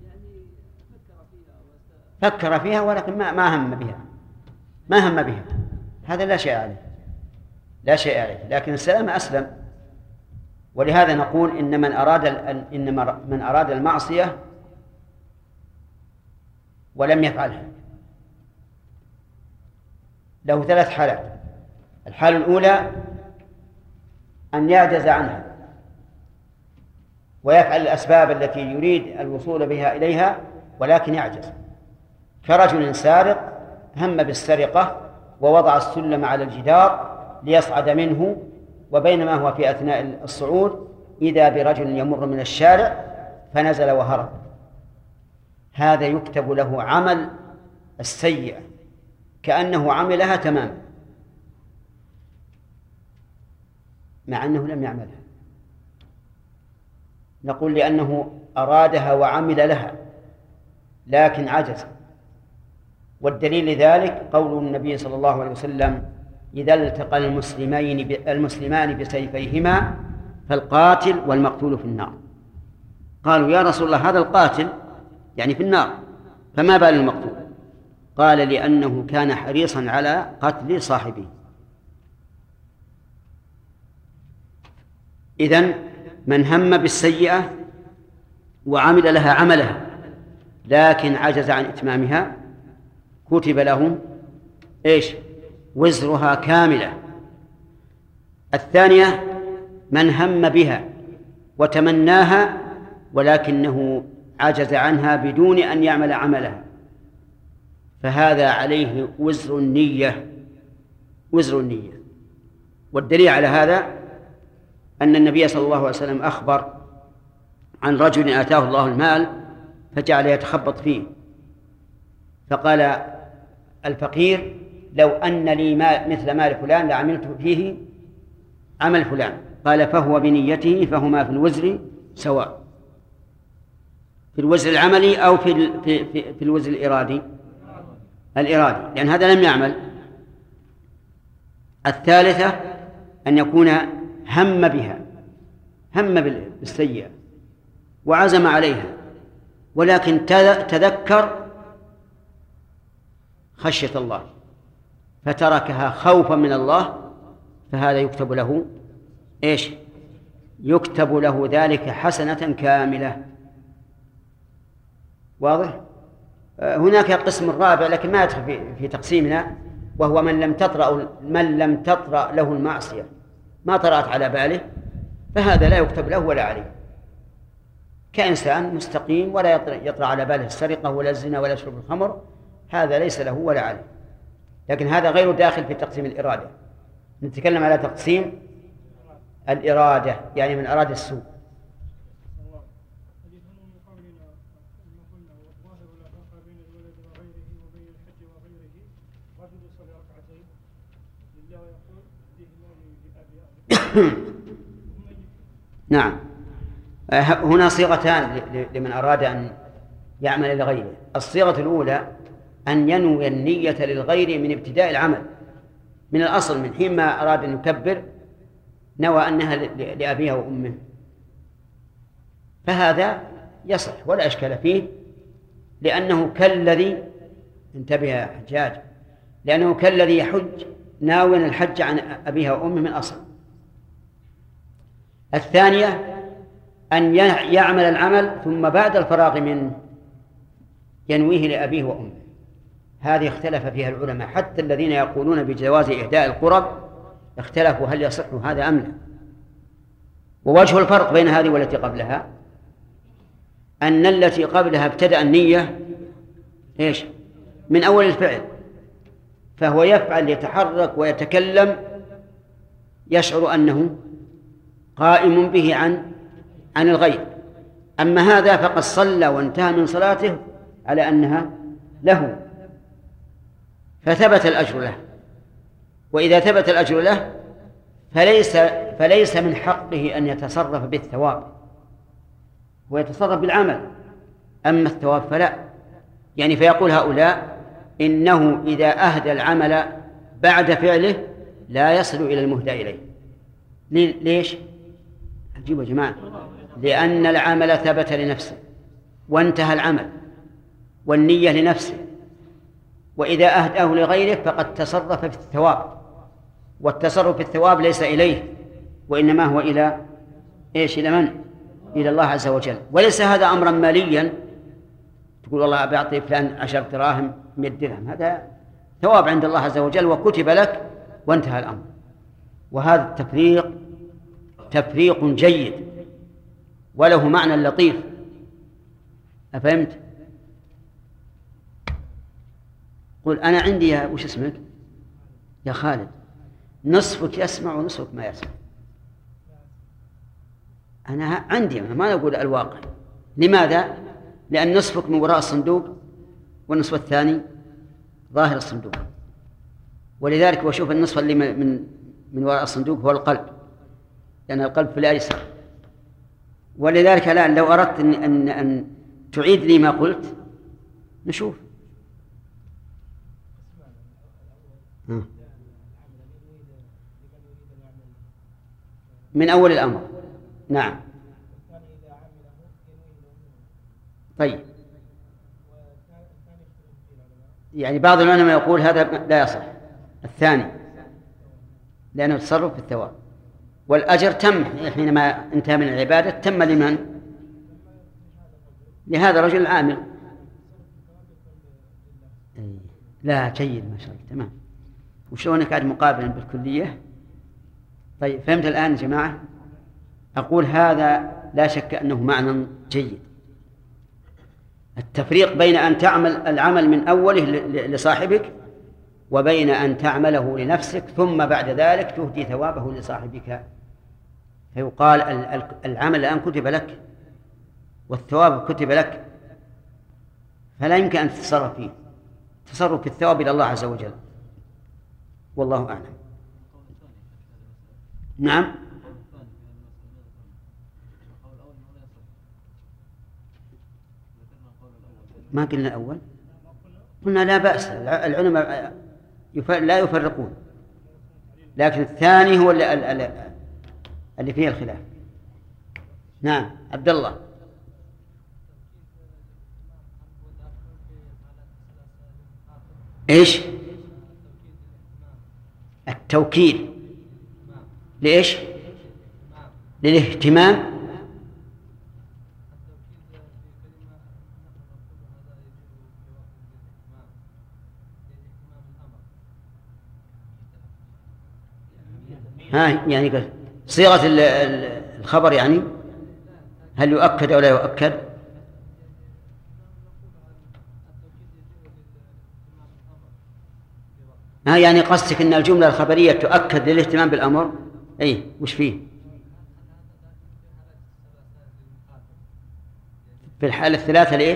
فكر فيها ولكن ما ما هم بها ما هم بها، هذا لا شيء عليه لا شيء عليه، لكن السلام أسلم. ولهذا نقول إن من أراد إن من أراد المعصية ولم يفعلها له ثلاث حالات. الحالة الأولى أن يعجز عنها ويفعل الأسباب التي يريد الوصول بها إليها ولكن يعجز، كرجل سارق هم بالسرقة ووضع السلم على الجدار ليصعد منه، وبينما هو في أثناء الصعود إذا برجل يمر من الشارع فنزل وهرب. هذا يكتب له عمل السيئة كأنه عملها تماما مع أنه لم يعملها. نقول لأنه أرادها وعمل لها لكن عجز. والدليل لذلك قول النبي صلى الله عليه وسلم: إذا التقى المسلمين المسلمان بسيفيهما فالقاتل والمقتول في النار. قالوا: يا رسول الله هذا القاتل يعني في النار، فما بال المقتول؟ قال: لأنه كان حريصا على قتل صاحبه. إذن من هم بالسيئة وعمل لها عملها لكن عجز عن إتمامها كتب له إيش؟ وزرها كاملة. الثانية من هم بها وتمناها ولكنه عجز عنها بدون أن يعمل عملها، فهذا عليه وزر النية، وزر النية. والدليل على هذا أن النبي صلى الله عليه وسلم أخبر عن رجل آتاه الله المال فجعل يتخبط فيه، فقال الفقير: لو أن لي مال مثل مال فلان لعملت فيه عمل فلان. قال: فهو بنيته فهما في الوزر سواء، في الوزر العملي أو في في في, في الوزر الإرادي الإرادي لأن هذا لم يعمل. الثالثة أن يكون هم بها، هم بالسيئة وعزم عليها ولكن تذكر خشية الله فتركها خوفا من الله، فهذا يكتب له إيش؟ يكتب له ذلك حسنة كاملة. واضح؟ هناك قسم رابع لكن ما يدخل في, في تقسيمنا، وهو من لم تطرأ من لم تطرأ له المعصية، ما طرأت على باله، فهذا لا يكتب له ولا عليه، كإنسان مستقيم ولا يطرأ على باله السرقة ولا الزنا ولا شرب الخمر، هذا ليس له ولا عليه. لكن هذا غير داخل في تقسيم الإرادة. نتكلم على تقسيم الإرادة، يعني من أراد السوء. نعم، هنا صيغتان لمن أراد أن يعمل لغيره. الصيغة الأولى أن ينوي النية للغير من ابتداء العمل، من الأصل من حين ما أراد أن يكبر نوى أنها لأبيها وأمه، فهذا يصح ولا أشكال فيه، لأنه كالذي انتبه يا حجاج لأنه كالذي يحج ناويا الحج عن أبيها وأمه من أصل. الثانية أن يعمل العمل ثم بعد الفراغ منه ينويه لأبيه وأمه. هذه اختلف فيها العلماء، حتى الذين يقولون بجواز إهداء القرب اختلفوا هل يصح هذا أم لا. ووجه الفرق بين هذه والتي قبلها أن التي قبلها ابتدأ النية إيش؟ من أول الفعل، فهو يفعل يتحرك ويتكلم يشعر أنه قائم به عن عن الغير. أما هذا فقد صلى وانتهى من صلاته على أنها له، فثبت الأجر له. وإذا ثبت الأجر له فليس فليس من حقه أن يتصرف بالثواب ويتصرف بالعمل، أما الثواب فلا. يعني فيقول هؤلاء إنه إذا أهدى العمل بعد فعله لا يصل إلى المهدى إليه. ليش؟ عجيب يا جماعة، لأن العمل ثبت لنفسه وانتهى العمل والنية لنفسه، وإذا أهداه لغيره فقد تصرف في الثواب، والتصرف في الثواب ليس إليه وإنما هو إلى إيش؟ إلى من؟ إلى الله عز وجل. وليس هذا أمرا ماليا تقول والله أبي أعطي فلان عشر دراهم مئة درهم، هذا ثواب عند الله عز وجل وكتب لك وانتهى الأمر. وهذا التفريق تفريق جيد وله معنى لطيف. أفهمت؟ قل أنا عندي يا وش اسمك يا خالد، نصفك يسمع ونصفك ما يسمع. أنا عندي ما نقول الواقع. لماذا؟ لأن نصفك من وراء الصندوق والنصف الثاني ظاهر الصندوق، ولذلك وشوف النصف اللي من من وراء الصندوق هو القلب، لأن القلب في الأيسر. ولذلك الآن لو أردت أن, أن, أن تعيد لي ما قلت نشوف. من أول الأمر. نعم. طيب، يعني بعض العلماء يقول هذا لا يصح الثاني لأنه تصرف في الثواب، والأجر تم حينما انتهى من العبادة. تم لمن؟ لهذا الرجل العامل. لا جيد ما شاء الله تمام. وشلونك قاعد مقابلا بالكلية؟ طيب فهمت الآن يا جماعة؟ أقول هذا لا شك أنه معنى جيد، التفريق بين أن تعمل العمل من أوله لصاحبك وبين أن تعمله لنفسك ثم بعد ذلك تهدي ثوابه لصاحبك. فيقال العمل الآن كتب لك والثواب كتب لك، فلا يمكن أن تتصرف فيه. تصرف في الثواب إلى الله عز وجل، والله أعلم. نعم. ما قلنا الأول، قلنا لا بأس، العلماء لا يفرقون، لكن الثاني هو اللي, اللي فيه الخلاف. نعم عبد الله. إيش التوكيد؟ لإيش؟ للاهتمام. ها يعني صيغة الخبر يعني هل يؤكد أو لا يؤكد؟ ها يعني قصدك أن الجملة الخبرية تؤكد للاهتمام بالأمر؟ أي وش فيه؟ في الحالة الثلاثة ليش؟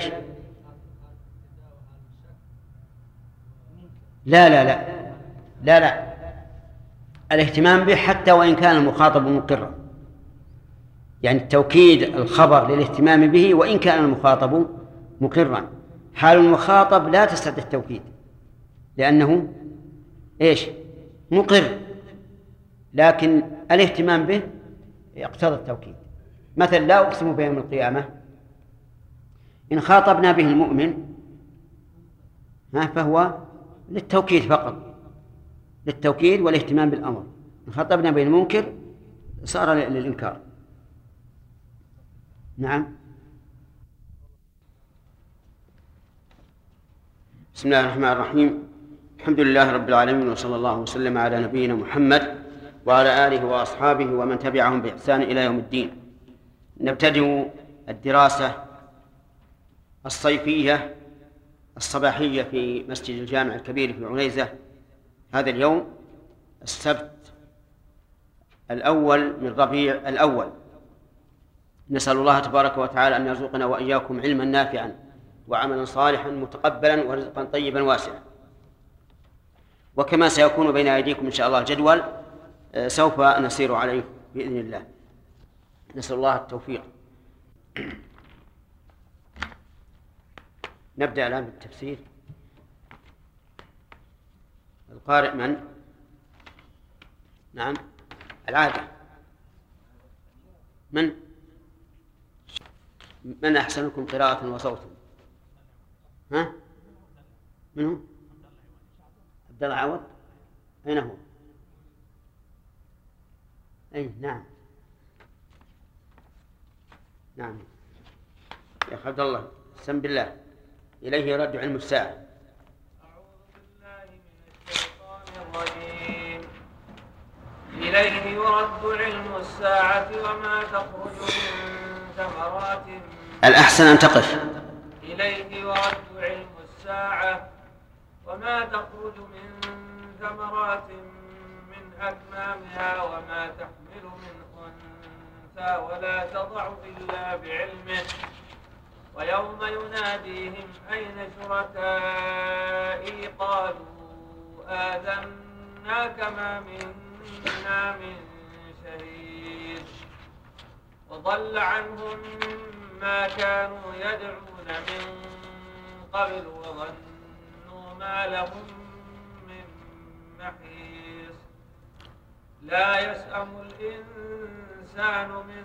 لا لا لا لا لا الاهتمام به حتى وإن كان المخاطب مقرا، يعني التوكيد الخبر للاهتمام به وإن كان المخاطب مقرا. حال المخاطب لا تستدعي التوكيد لأنه إيش؟ مقر، لكن الاهتمام به يقتضي التوكيد. مثلا لا أقسم بيوم القيامة، إن خاطبنا به المؤمن فهو للتوكيد فقط، للتوكيد والاهتمام بالأمر. إن خاطبنا به المنكر صار للإنكار. نعم. بسم الله الرحمن الرحيم. الحمد لله رب العالمين، وصلى الله وسلم على نبينا محمد وعلى آله وأصحابه ومن تبعهم بإحسان إلى يوم الدين. نبتدئ الدراسة الصيفية الصباحية في مسجد الجامع الكبير في عنيزة هذا اليوم السبت الأول من ربيع الأول. نسأل الله تبارك وتعالى أن يرزقنا وإياكم علما نافعا وعملا صالحا متقبلا ورزقا طيبا واسعا. وكما سيكون بين أيديكم إن شاء الله الجدول سوف نسير عليه بإذن الله. نسأل الله التوفيق. نبدأ الآن بالتفسير. القارئ من؟ نعم العادة. من؟ من أحسنكم قراءة وصوتا؟ ها؟ من هو؟ عبد الله عوض. أين هو؟ أي نعم نعم يا أخي عبد الله سم بالله، إليه يرد علم الساعة. أعوذ بالله من إليه يرد علم الساعة وما تخرج من ثمرات. الأحسن أن تقف. إليه يرد علم الساعة وما تخرج من ثمرات من أكمامها وما تحمل من أنثى ولا تضع إلا بعلمه ويوم يناديهم أين شركائي قالوا آذناك ما منا من شهيد وضل عنهم ما كانوا يدعون من قبل وظنوا ما لهم من محيص. لا يسأم الإنسان من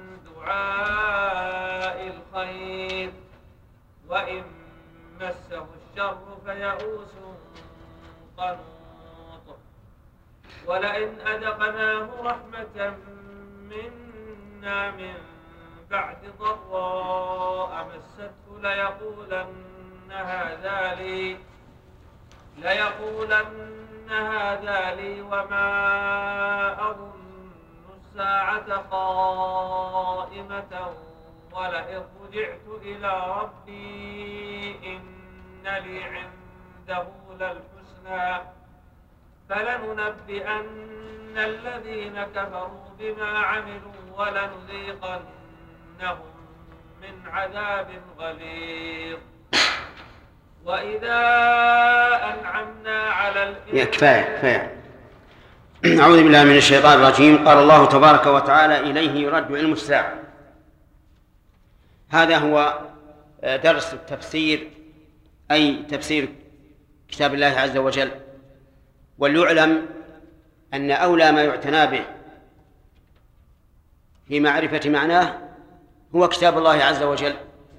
دعاء الخير وإن مسه الشر فيئوس قنوط. ولئن أذقناه رحمة منا من بعد ضراء مسته ليقولن هذا لي ليقولن هذا لي وما أظن الساعة قائمة ولئن رجعت إلى ربي إن لي عنده للحسنى فلننبئن الذين كفروا بما عملوا ولنذيقنهم من عذاب غليظ. وإذا أنعمنا على الإنسان. كفاية كفاية. أعوذ بالله من الشيطان الرجيم. قال الله تبارك وتعالى إليه يرد علم الساعة. هذا هو درس التفسير أي تفسير كتاب الله عز وجل. وليعلم أن أولى ما يعتنى به في معرفة معناه هو كتاب الله عز وجل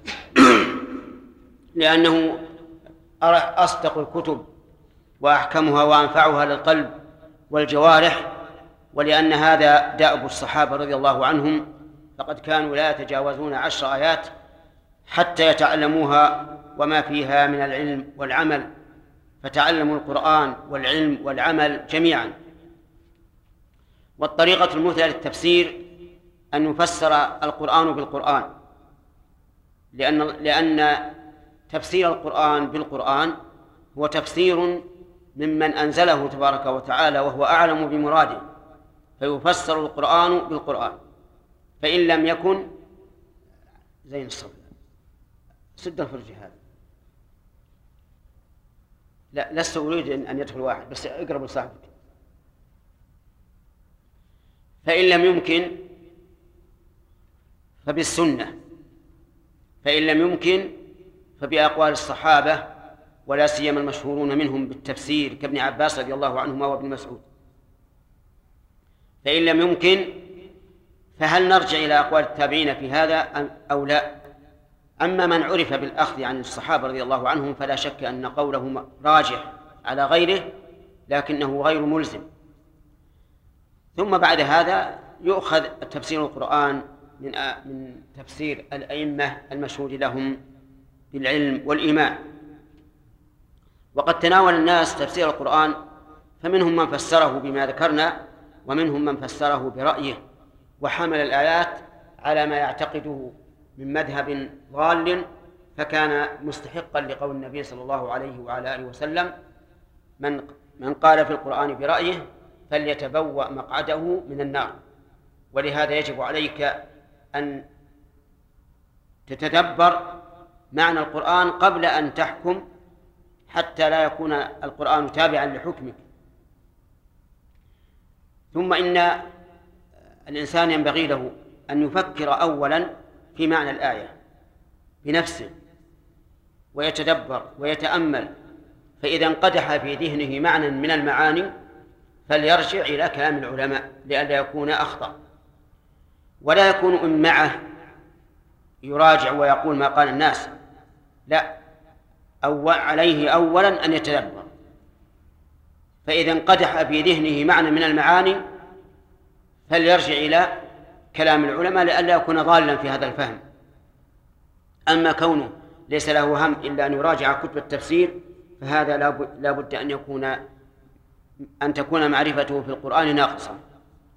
لأنه أصدق الكتب وأحكمها وأنفعها للقلب والجوارح، ولأن هذا دأب الصحابة رضي الله عنهم، فقد كانوا لا يتجاوزون عشر آيات حتى يتعلموها وما فيها من العلم والعمل، فتعلموا القرآن والعلم والعمل جميعا. والطريقة المثلى للتفسير أن يفسر القرآن بالقرآن، لأن لأن تفسير القرآن بالقرآن هو تفسير ممن أنزله تبارك وتعالى وهو أعلم بمراده، فيفسر القرآن بالقرآن. فإن لم يكن زين الصبر سد الفرج هذا، لا لست أريد أن يدخل واحد بس اقرب لصاحبك. فإن لم يمكن فبالسنة، فإن لم يمكن فبأقوال الصحابة ولا سيما المشهورون منهم بالتفسير كابن عباس رضي الله عنهما وابن مسعود. فإن لم يمكن فهل نرجع إلى أقوال التابعين في هذا أو لا؟ أما من عرف بالأخذ عن الصحابة رضي الله عنهم فلا شك أن قوله راجح على غيره لكنه غير ملزم. ثم بعد هذا يؤخذ تفسير القرآن من من تفسير الأئمة المشهود لهم بالعلم والإيمان. وقد تناول الناس تفسير القرآن، فمنهم من فسره بما ذكرنا ومنهم من فسره برأيه وحمل الآيات على ما يعتقده من مذهب ضال، فكان مستحقا لقول النبي صلى الله عليه وعلى آله وسلم: من من قال في القرآن برأيه فليتبوأ مقعده من النار. ولهذا يجب عليك أن تتدبر معنى القرآن قبل أن تحكم، حتى لا يكون القرآن تابعا لحكمك. ثم إن الإنسان ينبغي له أن يفكر أولا في معنى الآية بنفسه ويتدبر ويتأمل، فإذا انقدح في ذهنه معنى من المعاني فليرجع إلى كلام العلماء لئلا يكون أخطأ، ولا يكون إن معه يراجع ويقول ما قال الناس، لا، أو عليه أولا أن يتدبر. فإذا انقدح في ذهنه معنى من المعاني فليرجع إلى كلام العلماء لئلا يكون ضالا في هذا الفهم. أما كونه ليس له هم إلا أن يراجع كتب التفسير فهذا لا بد أن يكون أن تكون معرفته في القرآن ناقصة.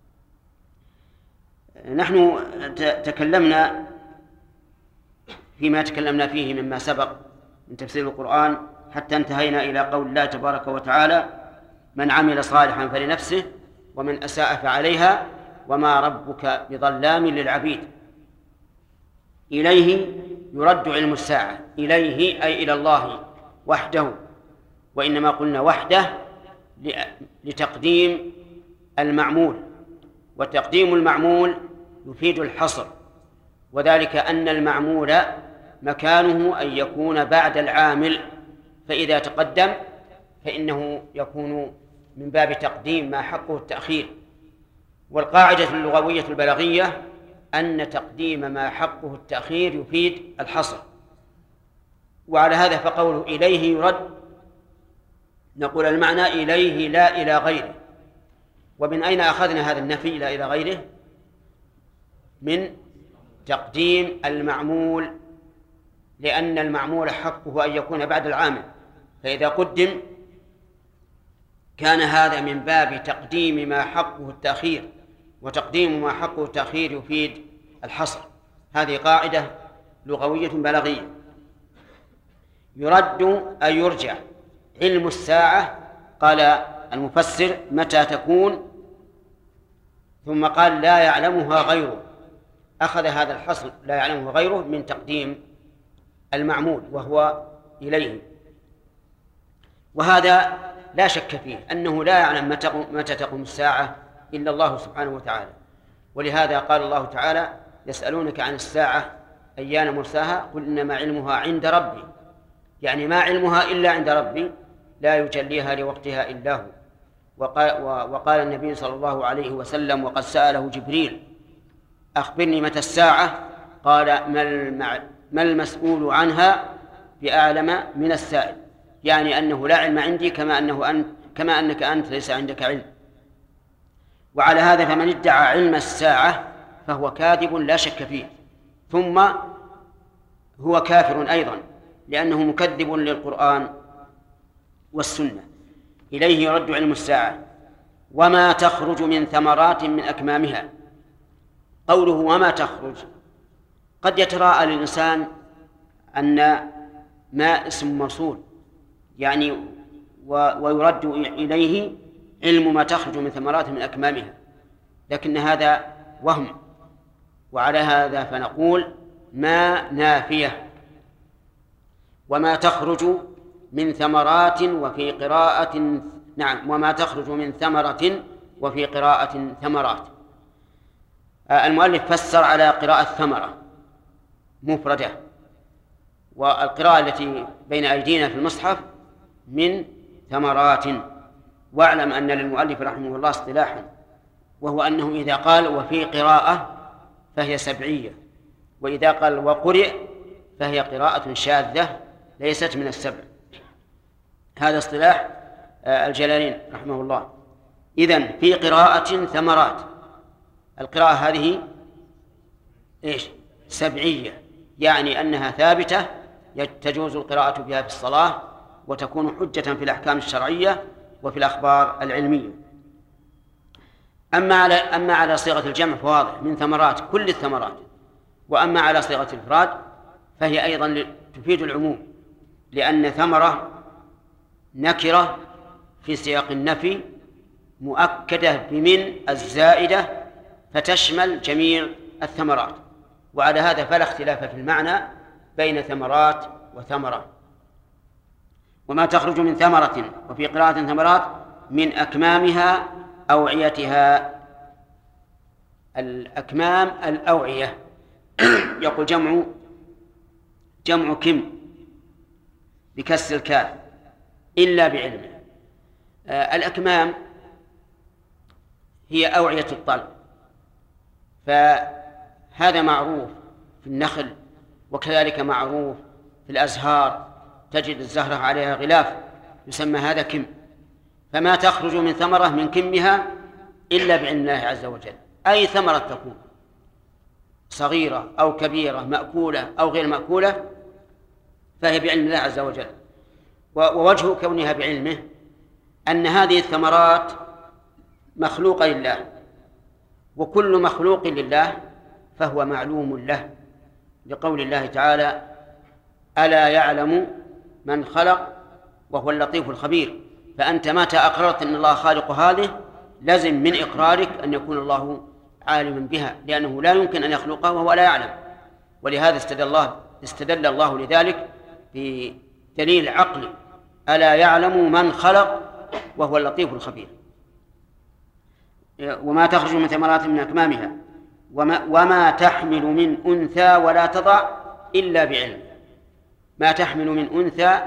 نحن تكلمنا فيما تكلمنا فيه مما سبق من تفسير القرآن حتى انتهينا إلى قول الله تبارك وتعالى: من عمل صالحا فلنفسه ومن أساء فعليها وما ربك بظلام للعبيد. إليه يرد علم الساعة، إليه أي إلى الله وحده، وإنما قلنا وحده لتقديم المعمول، وتقديم المعمول يفيد الحصر، وذلك أن المعمول مكانه أن يكون بعد العامل، فإذا تقدم فإنه يكون من باب تقديم ما حقه التأخير. والقاعدة اللغوية البلاغية أن تقديم ما حقه التأخير يفيد الحصر، وعلى هذا فقوله إليه يرد نقول المعنى إليه لا إلى غيره. ومن أين أخذنا هذا النفي لا إلى غيره؟ من تقديم المعمول، لأن المعمول حقه أن يكون بعد العامل، فإذا قدم كان هذا من باب تقديم ما حقه التأخير، وتقديم ما حقه التأخير يفيد الحصر. هذه قاعدة لغوية بلاغية. يرد أي يرجع. علم الساعة قال المفسر متى تكون، ثم قال لا يعلمها غيره، أخذ هذا الحصر لا يعلمه غيره من تقديم المعمول وهو إليه. وهذا لا شك فيه أنه لا يعلم متى تقوم الساعة إلا الله سبحانه وتعالى، ولهذا قال الله تعالى: يسألونك عن الساعة أيان مرساها قل إنما علمها عند ربي، يعني ما علمها إلا عند ربي لا يجليها لوقتها إلا هو. وقال, وقال النبي صلى الله عليه وسلم وقد سأله جبريل: أخبرني متى الساعة؟ قال: ما المسؤول عنها بأعلم من السائل، يعني أنه لا علم عندي كما أنه أنت كما أنك أنت ليس عندك علم. وعلى هذا فمن ادعى علم الساعة فهو كاذب لا شك فيه، ثم هو كافر أيضا لأنه مكذب للقرآن والسنة. إليه يرد علم الساعة وما تخرج من ثمرات من أكمامها. قوله وما تخرج قد يتراءى للإنسان أن ما اسم موصول يعني ويرد إليه علم ما تخرج من ثمرات من أكمامها، لكن هذا وهم، وعلى هذا فنقول ما نافية. وما تخرج من ثمرات وفي قراءة نعم وما تخرج من ثمرة وفي قراءة ثمرات. المؤلف فسر على قراءة ثمرة مفردة، والقراءة التي بين أيدينا في المصحف من ثمرات. واعلم أن للمؤلف رحمه الله اصطلاحا، وهو أنه إذا قال وفي قراءة فهي سبعية، وإذا قال وقرئ فهي قراءة شاذة ليست من السبع. هذا اصطلاح الجلالين رحمه الله. إذن في قراءة ثمرات، القراءة هذه إيش؟ سبعية، يعني أنها ثابتة تجوز القراءة بها في الصلاة وتكون حجة في الأحكام الشرعية وفي الأخبار العلمية. أما على أما على صيغة الجمع فواضح من ثمرات كل الثمرات، وأما على صيغة الإفراد فهي أيضا تفيد العموم، لأن ثمرة نكرة في سياق النفي مؤكدة بمن الزائدة فتشمل جميع الثمرات، وعلى هذا فلا اختلاف في المعنى بين ثمرات وثمرة. وما تخرج من ثمرة وفي قراءة ثمرات من أكمامها أوعيتها. الأكمام الأوعية يقول جمع جمع كم بكسر الكاف إلا بعلمه. آه الأكمام هي أوعية الطلب، فهذا معروف في النخل، وكذلك معروف في الأزهار، تجد الزهرة عليها غلاف يسمى هذا كم. فما تخرج من ثمرة من كمها إلا بعلم الله عز وجل، أي ثمرة تكون صغيرة أو كبيرة مأكولة أو غير مأكولة فهي بعلم الله عز وجل. ووجه كونها بعلمه أن هذه الثمرات مخلوقة لله، وكل مخلوق لله فهو معلوم له، لقول الله تعالى: ألا يعلم من خلق وهو اللطيف الخبير. فأنت متى أقررت أن الله خالق هذه لازم من إقرارك أن يكون الله عالما بها، لأنه لا يمكن أن يخلقها وهو لا يعلم. ولهذا استدل الله, استدل الله لذلك بدليل عقلي: ألا يعلم من خلق وهو اللطيف الخبير. وما تخرج من ثمرات من أكمامها وما, وما تحمل من أنثى ولا تضع إلا بعلم. ما تحمل من أنثى،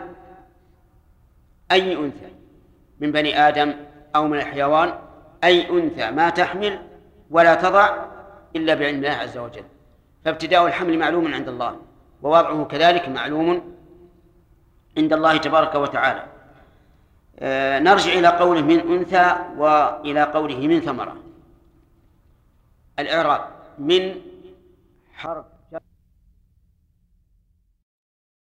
أي أنثى من بني آدم أو من الحيوان، أي أنثى ما تحمل ولا تضع إلا بعلم الله عز وجل. فابتداء الحمل معلوم عند الله، ووضعه كذلك معلوم عند الله تبارك وتعالى. آه نرجع إلى قوله من أنثى وإلى قوله من ثمرة. الإعراب: من حرف